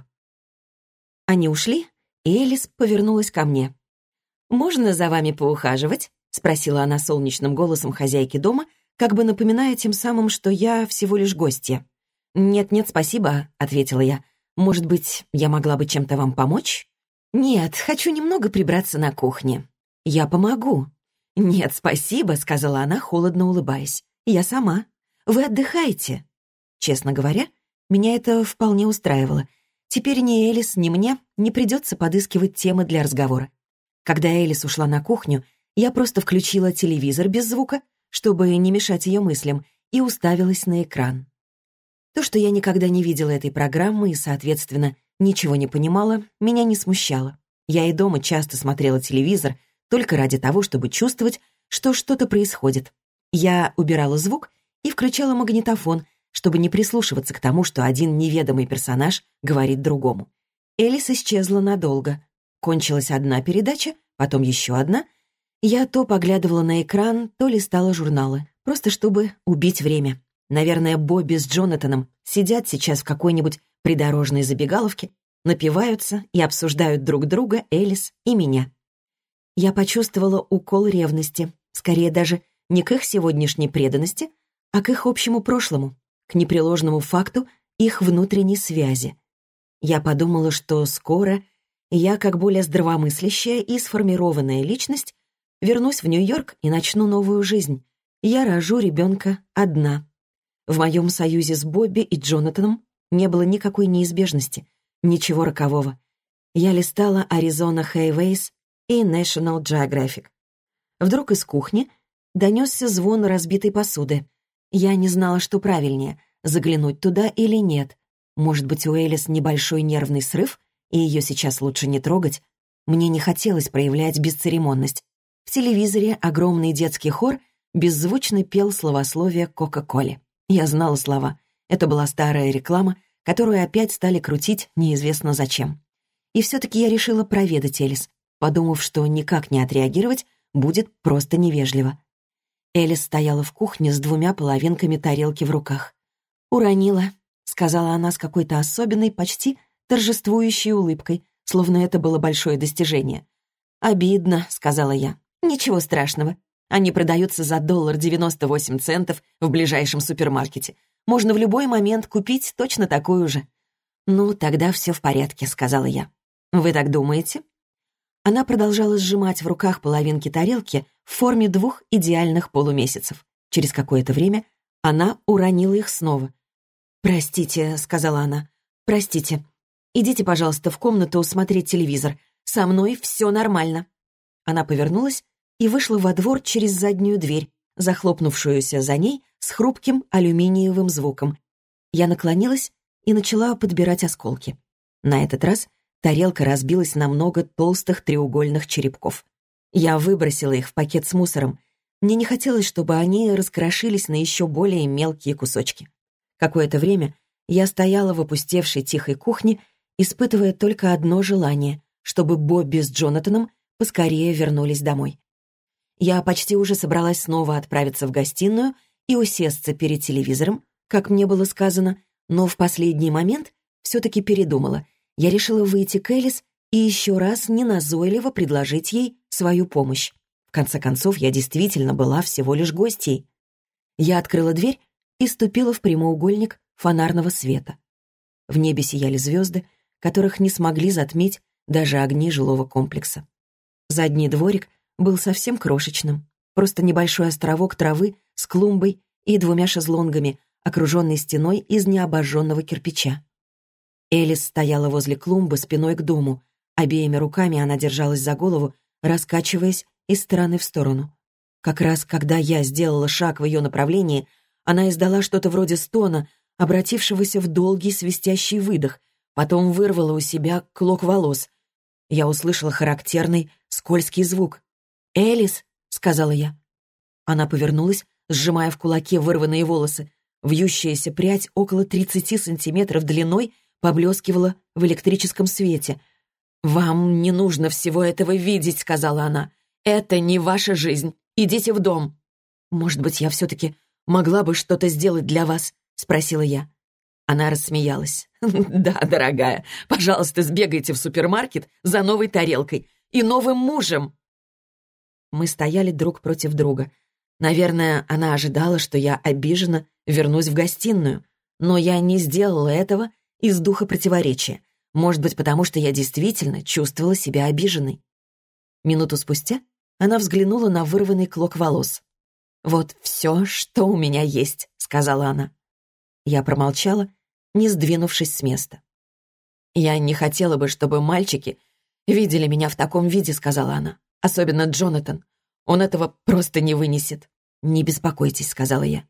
Они ушли, и Элис повернулась ко мне. «Можно за вами поухаживать?» — спросила она солнечным голосом хозяйки дома, как бы напоминая тем самым, что я всего лишь гостья. «Нет-нет, спасибо», — ответила я. «Может быть, я могла бы чем-то вам помочь?» «Нет, хочу немного прибраться на кухне». «Я помогу». «Нет, спасибо», — сказала она, холодно улыбаясь. «Я сама. Вы отдыхаете?» Честно говоря, меня это вполне устраивало. Теперь ни Элис, ни мне не придется подыскивать темы для разговора. Когда Элис ушла на кухню, я просто включила телевизор без звука, чтобы не мешать ее мыслям, и уставилась на экран. То, что я никогда не видела этой программы и, соответственно, ничего не понимала, меня не смущало. Я и дома часто смотрела телевизор только ради того, чтобы чувствовать, что что-то происходит. Я убирала звук и включала магнитофон, чтобы не прислушиваться к тому, что один неведомый персонаж говорит другому. Элис исчезла надолго. Кончилась одна передача, потом еще одна. Я то поглядывала на экран, то листала журналы, просто чтобы убить время. Наверное, Бобби с Джонатаном сидят сейчас в какой-нибудь придорожной забегаловке, напиваются и обсуждают друг друга, Элис и меня. Я почувствовала укол ревности, скорее даже не к их сегодняшней преданности, а к их общему прошлому, к непреложному факту их внутренней связи. Я подумала, что скоро я, как более здравомыслящая и сформированная личность, вернусь в Нью-Йорк и начну новую жизнь. Я рожу ребенка одна. В моем союзе с Бобби и Джонатаном не было никакой неизбежности, ничего рокового. Я листала Arizona Highways и National Geographic. Вдруг из кухни донесся звон разбитой посуды. Я не знала, что правильнее — заглянуть туда или нет. Может быть, у Элис небольшой нервный срыв, и ее сейчас лучше не трогать? Мне не хотелось проявлять бесцеремонность. В телевизоре огромный детский хор беззвучно пел словословие Кока-Коле. Я знала слова. Это была старая реклама, которую опять стали крутить неизвестно зачем. И все-таки я решила проведать Элис, подумав, что никак не отреагировать будет просто невежливо. Элис стояла в кухне с 2 половинками тарелки в руках. «Уронила», — сказала она с какой-то особенной, почти торжествующей улыбкой, словно это было большое достижение. «Обидно», — сказала я. «Ничего страшного. Они продаются за $1.98 в ближайшем супермаркете. Можно в любой момент купить точно такую же». «Ну, тогда все в порядке», — сказала я. «Вы так думаете?» Она продолжала сжимать в руках половинки тарелки в форме 2 идеальных полумесяцев. Через какое-то время она уронила их снова. «Простите», — сказала она, — «простите. Идите, пожалуйста, в комнату смотреть телевизор. Со мной все нормально». Она повернулась и вышла во двор через заднюю дверь, захлопнувшуюся за ней с хрупким алюминиевым звуком. Я наклонилась и начала подбирать осколки. На этот раз тарелка разбилась на много толстых треугольных черепков. Я выбросила их в пакет с мусором. Мне не хотелось, чтобы они раскрошились на еще более мелкие кусочки. Какое-то время Я стояла в опустевшей тихой кухне, испытывая только одно желание, чтобы Бобби с Джонатаном поскорее вернулись домой. Я почти уже собралась снова отправиться в гостиную и усесться перед телевизором, как мне было сказано, но в последний момент все-таки передумала. Я решила выйти к Элис и еще раз неназойливо предложить ей свою помощь. В конце концов, я действительно была всего лишь гостьей. Я открыла дверь и ступила в прямоугольник фонарного света. В небе сияли звезды, которых не смогли затмить даже огни жилого комплекса. Задний дворик был совсем крошечным, просто небольшой островок травы с клумбой и 2 шезлонгами, окруженный стеной из необожженного кирпича. Элис стояла возле клумбы спиной к дому. Обеими руками она держалась за голову, раскачиваясь из стороны в сторону. Как раз когда я сделала шаг в ее направлении, она издала что-то вроде стона, обратившегося в долгий свистящий выдох, потом вырвала у себя клок волос. Я услышала характерный скользкий звук. «Элис», — сказала я. Она повернулась, сжимая в кулаке вырванные волосы. Вьющаяся прядь около 30 сантиметров длиной поблескивала в электрическом свете. «Вам не нужно всего этого видеть», — сказала она. «Это не ваша жизнь. Идите в дом». «Может быть, я все-таки могла бы что-то сделать для вас?» — спросила я. Она рассмеялась. «Да, дорогая, пожалуйста, сбегайте в супермаркет за новой тарелкой и новым мужем». Мы стояли друг против друга. Наверное, она ожидала, что я обиженно вернусь в гостиную, но я не сделала этого из духа противоречия. Может быть, потому что я действительно чувствовала себя обиженной. Минуту спустя она взглянула на вырванный клок волос. «Вот все, что у меня есть», — сказала она. Я промолчала, не сдвинувшись с места. «Я не хотела бы, чтобы мальчики видели меня в таком виде», — сказала она. «Особенно Джонатан. Он этого просто не вынесет». «Не беспокойтесь», — сказала я.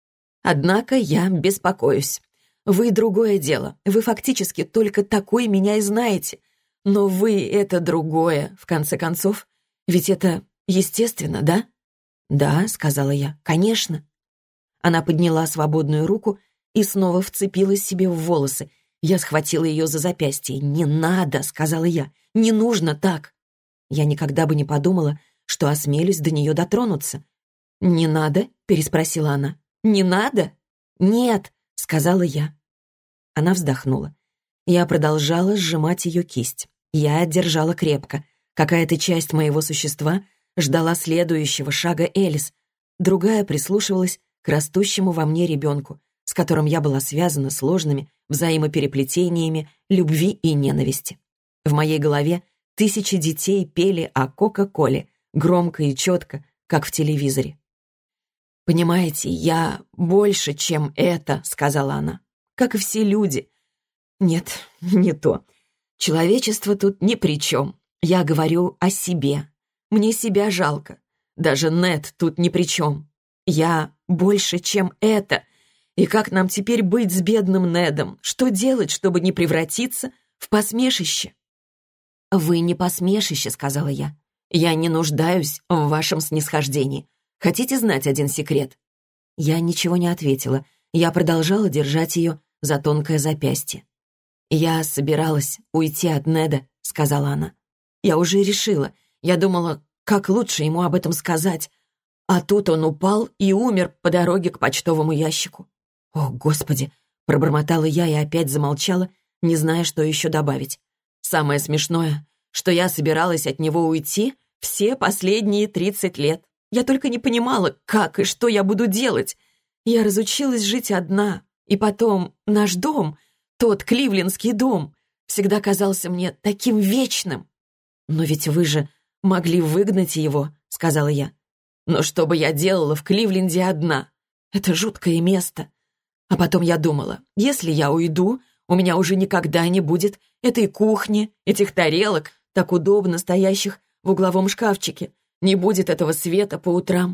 «Однако я беспокоюсь. Вы другое дело. Вы фактически только такой меня и знаете. Но вы — это другое, в конце концов. Ведь это естественно, да?» «Да», — сказала я, — «конечно». Она подняла свободную руку и снова вцепилась себе в волосы. Я схватила ее за запястье. «Не надо», — сказала я, — «не нужно так». Я никогда бы не подумала, что осмелюсь до нее дотронуться. «Не надо?» — переспросила она. «Не надо?» «Нет», — сказала я. Она вздохнула. Я продолжала сжимать ее кисть. Я держала крепко. Какая-то часть моего существа ждала следующего шага Элис. Другая прислушивалась к растущему во мне ребенку, с которым я была связана сложными взаимопереплетениями любви и ненависти. В моей голове 1000 детей пели о Кока-Коле, громко и четко, как в телевизоре. «Понимаете, я больше, чем это», — сказала она, — «как и все люди». «Нет, не то. Человечество тут ни при чем. Я говорю о себе. Мне себя жалко. Даже Нед тут ни при чем. Я больше, чем это. И как нам теперь быть с бедным Недом? Что делать, чтобы не превратиться в посмешище?» «Вы не посмешище», — сказала я. «Я не нуждаюсь в вашем снисхождении. Хотите знать один секрет?» Я ничего не ответила. Я продолжала держать ее за тонкое запястье. «Я собиралась уйти от Неда», — сказала она. «Я уже решила. Я думала, как лучше ему об этом сказать. А тут он упал и умер по дороге к почтовому ящику». «О, Господи!» — пробормотала я и опять замолчала, не зная, что еще добавить. Самое смешное, что я собиралась от него уйти все последние 30 лет. Я только не понимала, как и что я буду делать. Я разучилась жить одна. И потом наш дом, тот кливлендский дом, всегда казался мне таким вечным. «Но ведь вы же могли выгнать его», — сказала я. «Но что бы я делала в Кливленде одна? Это жуткое место». А потом я думала, если я уйду, у меня уже никогда не будет этой кухни, этих тарелок, так удобно стоящих в угловом шкафчике, не будет этого света по утрам.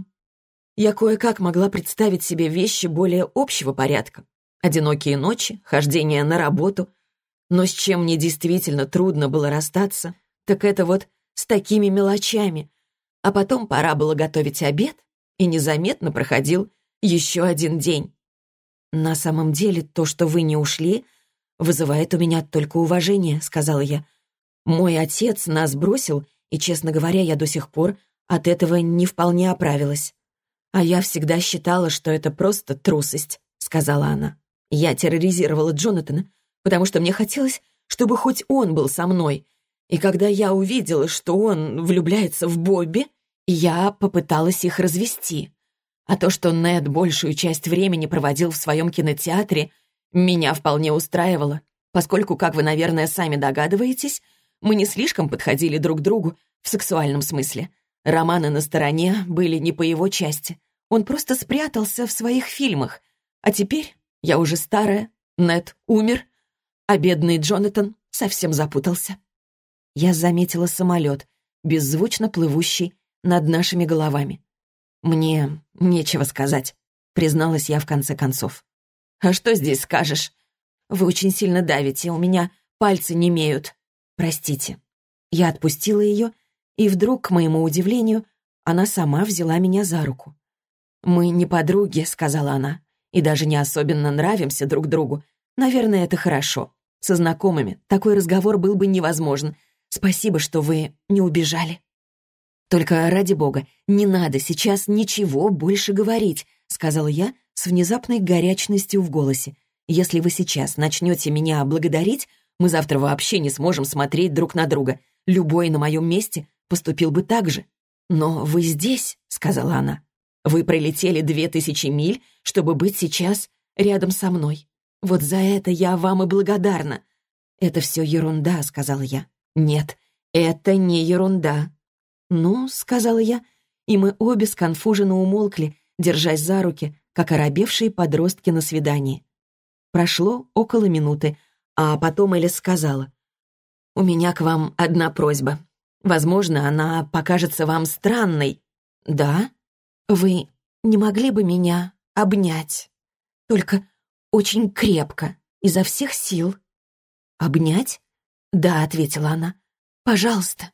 Я кое-как могла представить себе вещи более общего порядка. Одинокие ночи, хождение на работу. Но с чем мне действительно трудно было расстаться, так это вот с такими мелочами. А потом пора было готовить обед, и незаметно проходил еще один день. «На самом деле, то, что вы не ушли, вызывает у меня только уважение», — сказала я. «Мой отец нас бросил, и, честно говоря, я до сих пор от этого не вполне оправилась». «А я всегда считала, что это просто трусость», — сказала она. «Я терроризировала Джонатана, потому что мне хотелось, чтобы хоть он был со мной. И когда я увидела, что он влюбляется в Бобби, я попыталась их развести. А то, что Нед большую часть времени проводил в своем кинотеатре, меня вполне устраивало, поскольку, как вы, наверное, сами догадываетесь, мы не слишком подходили друг другу в сексуальном смысле. Романы на стороне были не по его части. Он просто спрятался в своих фильмах. А теперь я уже старая, Нед умер, а бедный Джонатан совсем запутался». Я заметила самолет, беззвучно плывущий над нашими головами. «Мне нечего сказать», — призналась я в конце концов. «А что здесь скажешь? Вы очень сильно давите, у меня пальцы немеют. Простите». Я отпустила ее, и вдруг, к моему удивлению, она сама взяла меня за руку. «Мы не подруги», — сказала она, «и даже не особенно нравимся друг другу. Наверное, это хорошо. Со знакомыми такой разговор был бы невозможен. Спасибо, что вы не убежали». «Только, ради бога, не надо сейчас ничего больше говорить», — сказала я с внезапной горячностью в голосе. «Если вы сейчас начнете меня благодарить, мы завтра вообще не сможем смотреть друг на друга. Любой на моем месте поступил бы так же». «Но вы здесь», — сказала она. «Вы пролетели 2000 миль, чтобы быть сейчас рядом со мной. Вот за это я вам и благодарна». «Это все ерунда», — сказала я. «Нет, это не ерунда». «Ну», — сказала я, и мы обе сконфуженно умолкли, держась за руки, как оробевшие подростки на свидании. Прошло около минуты, а потом Элис сказала: «У меня к вам одна просьба. Возможно, она покажется вам странной». «Да? Вы не могли бы меня обнять? Только очень крепко, изо всех сил». «Обнять?» «Да», — ответила она. «Пожалуйста».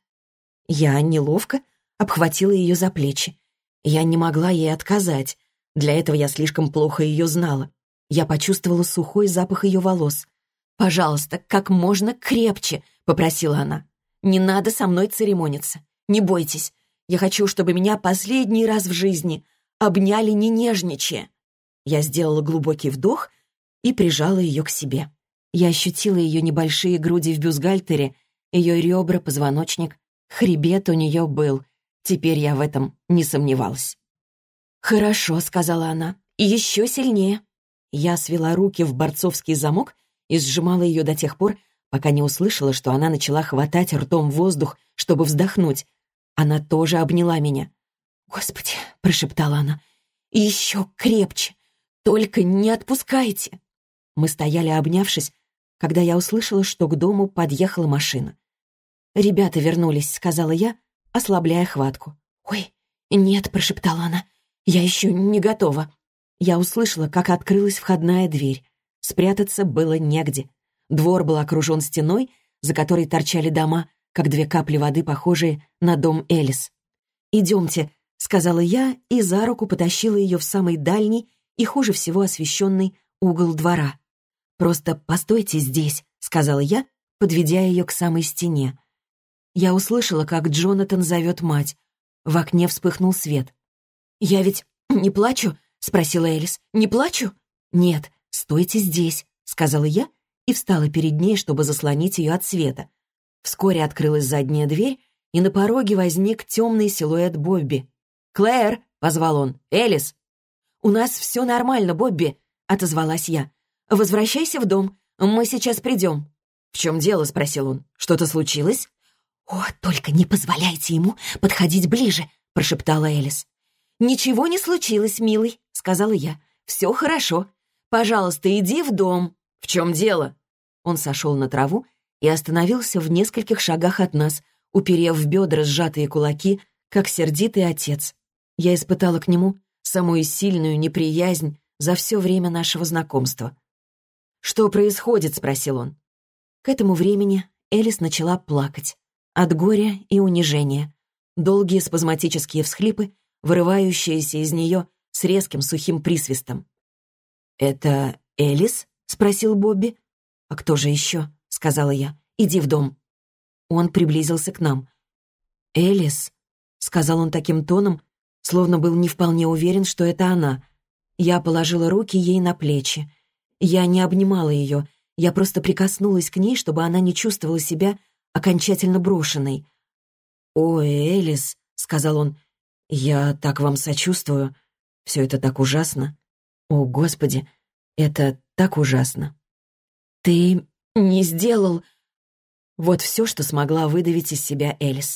Я неловко обхватила ее за плечи. Я не могла ей отказать. Для этого я слишком плохо ее знала. Я почувствовала сухой запах ее волос. «Пожалуйста, как можно крепче», — попросила она. «Не надо со мной церемониться. Не бойтесь. Я хочу, чтобы меня последний раз в жизни обняли не нежничая». Я сделала глубокий вдох и прижала ее к себе. Я ощутила ее небольшие груди в бюстгальтере, ее ребра, позвоночник. Хребет у нее был. Теперь я в этом не сомневалась. «Хорошо», — сказала она, — «и еще сильнее». Я свела руки в борцовский замок и сжимала ее до тех пор, пока не услышала, что она начала хватать ртом воздух, чтобы вздохнуть. Она тоже обняла меня. «Господи», — прошептала она, — «и еще крепче. Только не отпускайте». Мы стояли, обнявшись, когда я услышала, что к дому подъехала машина. «Ребята вернулись», — сказала я, ослабляя хватку. «Ой, нет», — прошептала она, — «я еще не готова». Я услышала, как открылась входная дверь. Спрятаться было негде. Двор был окружен стеной, за которой торчали дома, как две капли воды, похожие на дом Элис. «Идемте», — сказала я и за руку потащила ее в самый дальний и хуже всего освещенный угол двора. «Просто постойте здесь», — сказала я, подведя ее к самой стене. Я услышала, как Джонатан зовет мать. В окне вспыхнул свет. «Я ведь не плачу?» — спросила Элис. «Не плачу?» «Нет, стойте здесь», — сказала я и встала перед ней, чтобы заслонить ее от света. Вскоре открылась задняя дверь, и на пороге возник темный силуэт Бобби. «Клэр!» — позвал он. «Элис!» «У нас все нормально, Бобби», — отозвалась я. «Возвращайся в дом, мы сейчас придем». «В чем дело?» — спросил он. «Что-то случилось?» «О, только не позволяйте ему подходить ближе», — прошептала Элис. «Ничего не случилось, милый», — сказала я. «Все хорошо. Пожалуйста, иди в дом». «В чем дело?» Он сошел на траву и остановился в нескольких шагах от нас, уперев в бедра сжатые кулаки, как сердитый отец. Я испытала к нему самую сильную неприязнь за все время нашего знакомства. «Что происходит?» — спросил он. К этому времени Элис начала плакать. От горя и унижения. Долгие спазматические всхлипы, вырывающиеся из нее с резким сухим присвистом. «Это Элис?» — спросил Бобби. «А кто же еще?» — сказала я. «Иди в дом». Он приблизился к нам. «Элис», — сказал он таким тоном, словно был не вполне уверен, что это она. Я положила руки ей на плечи. Я не обнимала ее, я просто прикоснулась к ней, чтобы она не чувствовала себя окончательно брошенной. «Ой, Элис», — сказал он, — «я так вам сочувствую. Все это так ужасно. О, Господи, это так ужасно». «Ты не сделал...» Вот все, что смогла выдавить из себя Элис.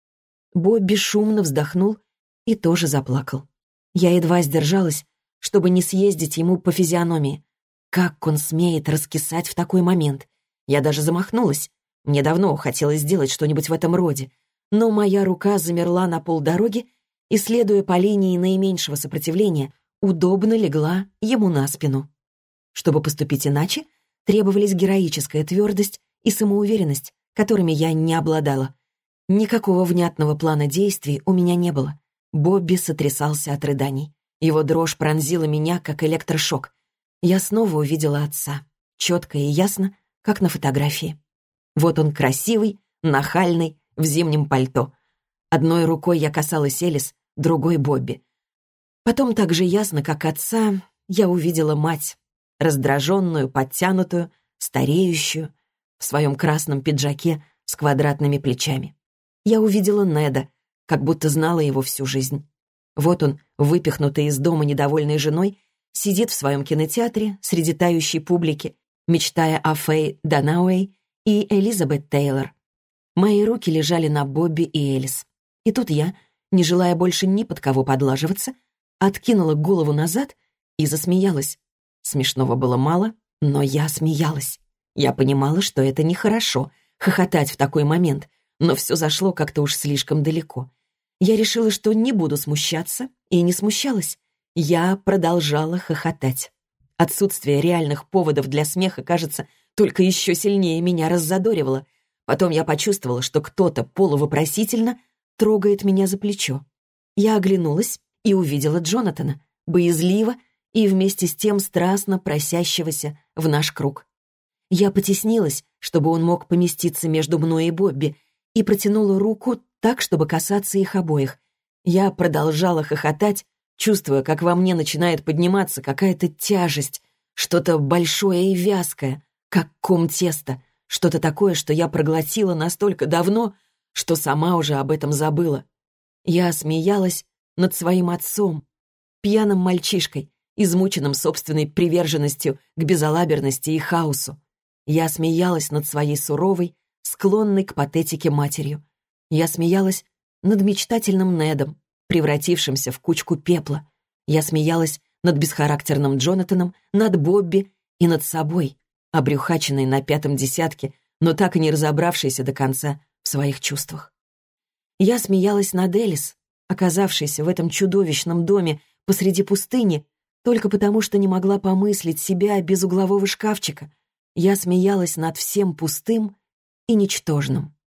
Бобби шумно вздохнул и тоже заплакал. Я едва сдержалась, чтобы не съездить ему по физиономии. Как он смеет раскисать в такой момент? Я даже замахнулась. Мне давно хотелось сделать что-нибудь в этом роде. Но моя рука замерла на полдороги и, следуя по линии наименьшего сопротивления, удобно легла ему на спину. Чтобы поступить иначе, требовались героическая твердость и самоуверенность, которыми я не обладала. Никакого внятного плана действий у меня не было. Бобби сотрясался от рыданий. Его дрожь пронзила меня, как электрошок. Я снова увидела отца, четко и ясно, как на фотографии. Вот он красивый, нахальный, в зимнем пальто. Одной рукой я касалась Элис, другой — Бобби. Потом так же ясно, как отца, я увидела мать, раздраженную, подтянутую, стареющую, в своем красном пиджаке с квадратными плечами. Я увидела Неда, как будто знала его всю жизнь. Вот он, выпихнутый из дома недовольной женой, сидит в своем кинотеатре среди тающей публики, мечтая о Фэй Данауэй и Элизабет Тейлор. Мои руки лежали на Бобби и Элис. И тут я, не желая больше ни под кого подлаживаться, откинула голову назад и засмеялась. Смешного было мало, но я смеялась. Я понимала, что это нехорошо — хохотать в такой момент, но все зашло как-то уж слишком далеко. Я решила, что не буду смущаться, и не смущалась. Я продолжала хохотать. Отсутствие реальных поводов для смеха, кажется, только еще сильнее меня раззадоривало. Потом я почувствовала, что кто-то полувопросительно трогает меня за плечо. Я оглянулась и увидела Джонатана, боязливо и вместе с тем страстно просящегося в наш круг. Я потеснилась, чтобы он мог поместиться между мной и Бобби, и протянула руку так, чтобы касаться их обоих. Я продолжала хохотать, чувствуя, как во мне начинает подниматься какая-то тяжесть, что-то большое и вязкое, как ком теста, что-то такое, что я проглотила настолько давно, что сама уже об этом забыла. Я смеялась над своим отцом, пьяным мальчишкой, измученным собственной приверженностью к безалаберности и хаосу. Я смеялась над своей суровой, склонной к патетике матерью. Я смеялась над мечтательным Недом, превратившимся в кучку пепла. Я смеялась над бесхарактерным Джонатаном, над Бобби и над собой, обрюхаченной на 5-м десятке, но так и не разобравшейся до конца в своих чувствах. Я смеялась над Элис, оказавшейся в этом чудовищном доме посреди пустыни, только потому, что не могла помыслить себя без углового шкафчика. Я смеялась над всем пустым и ничтожным.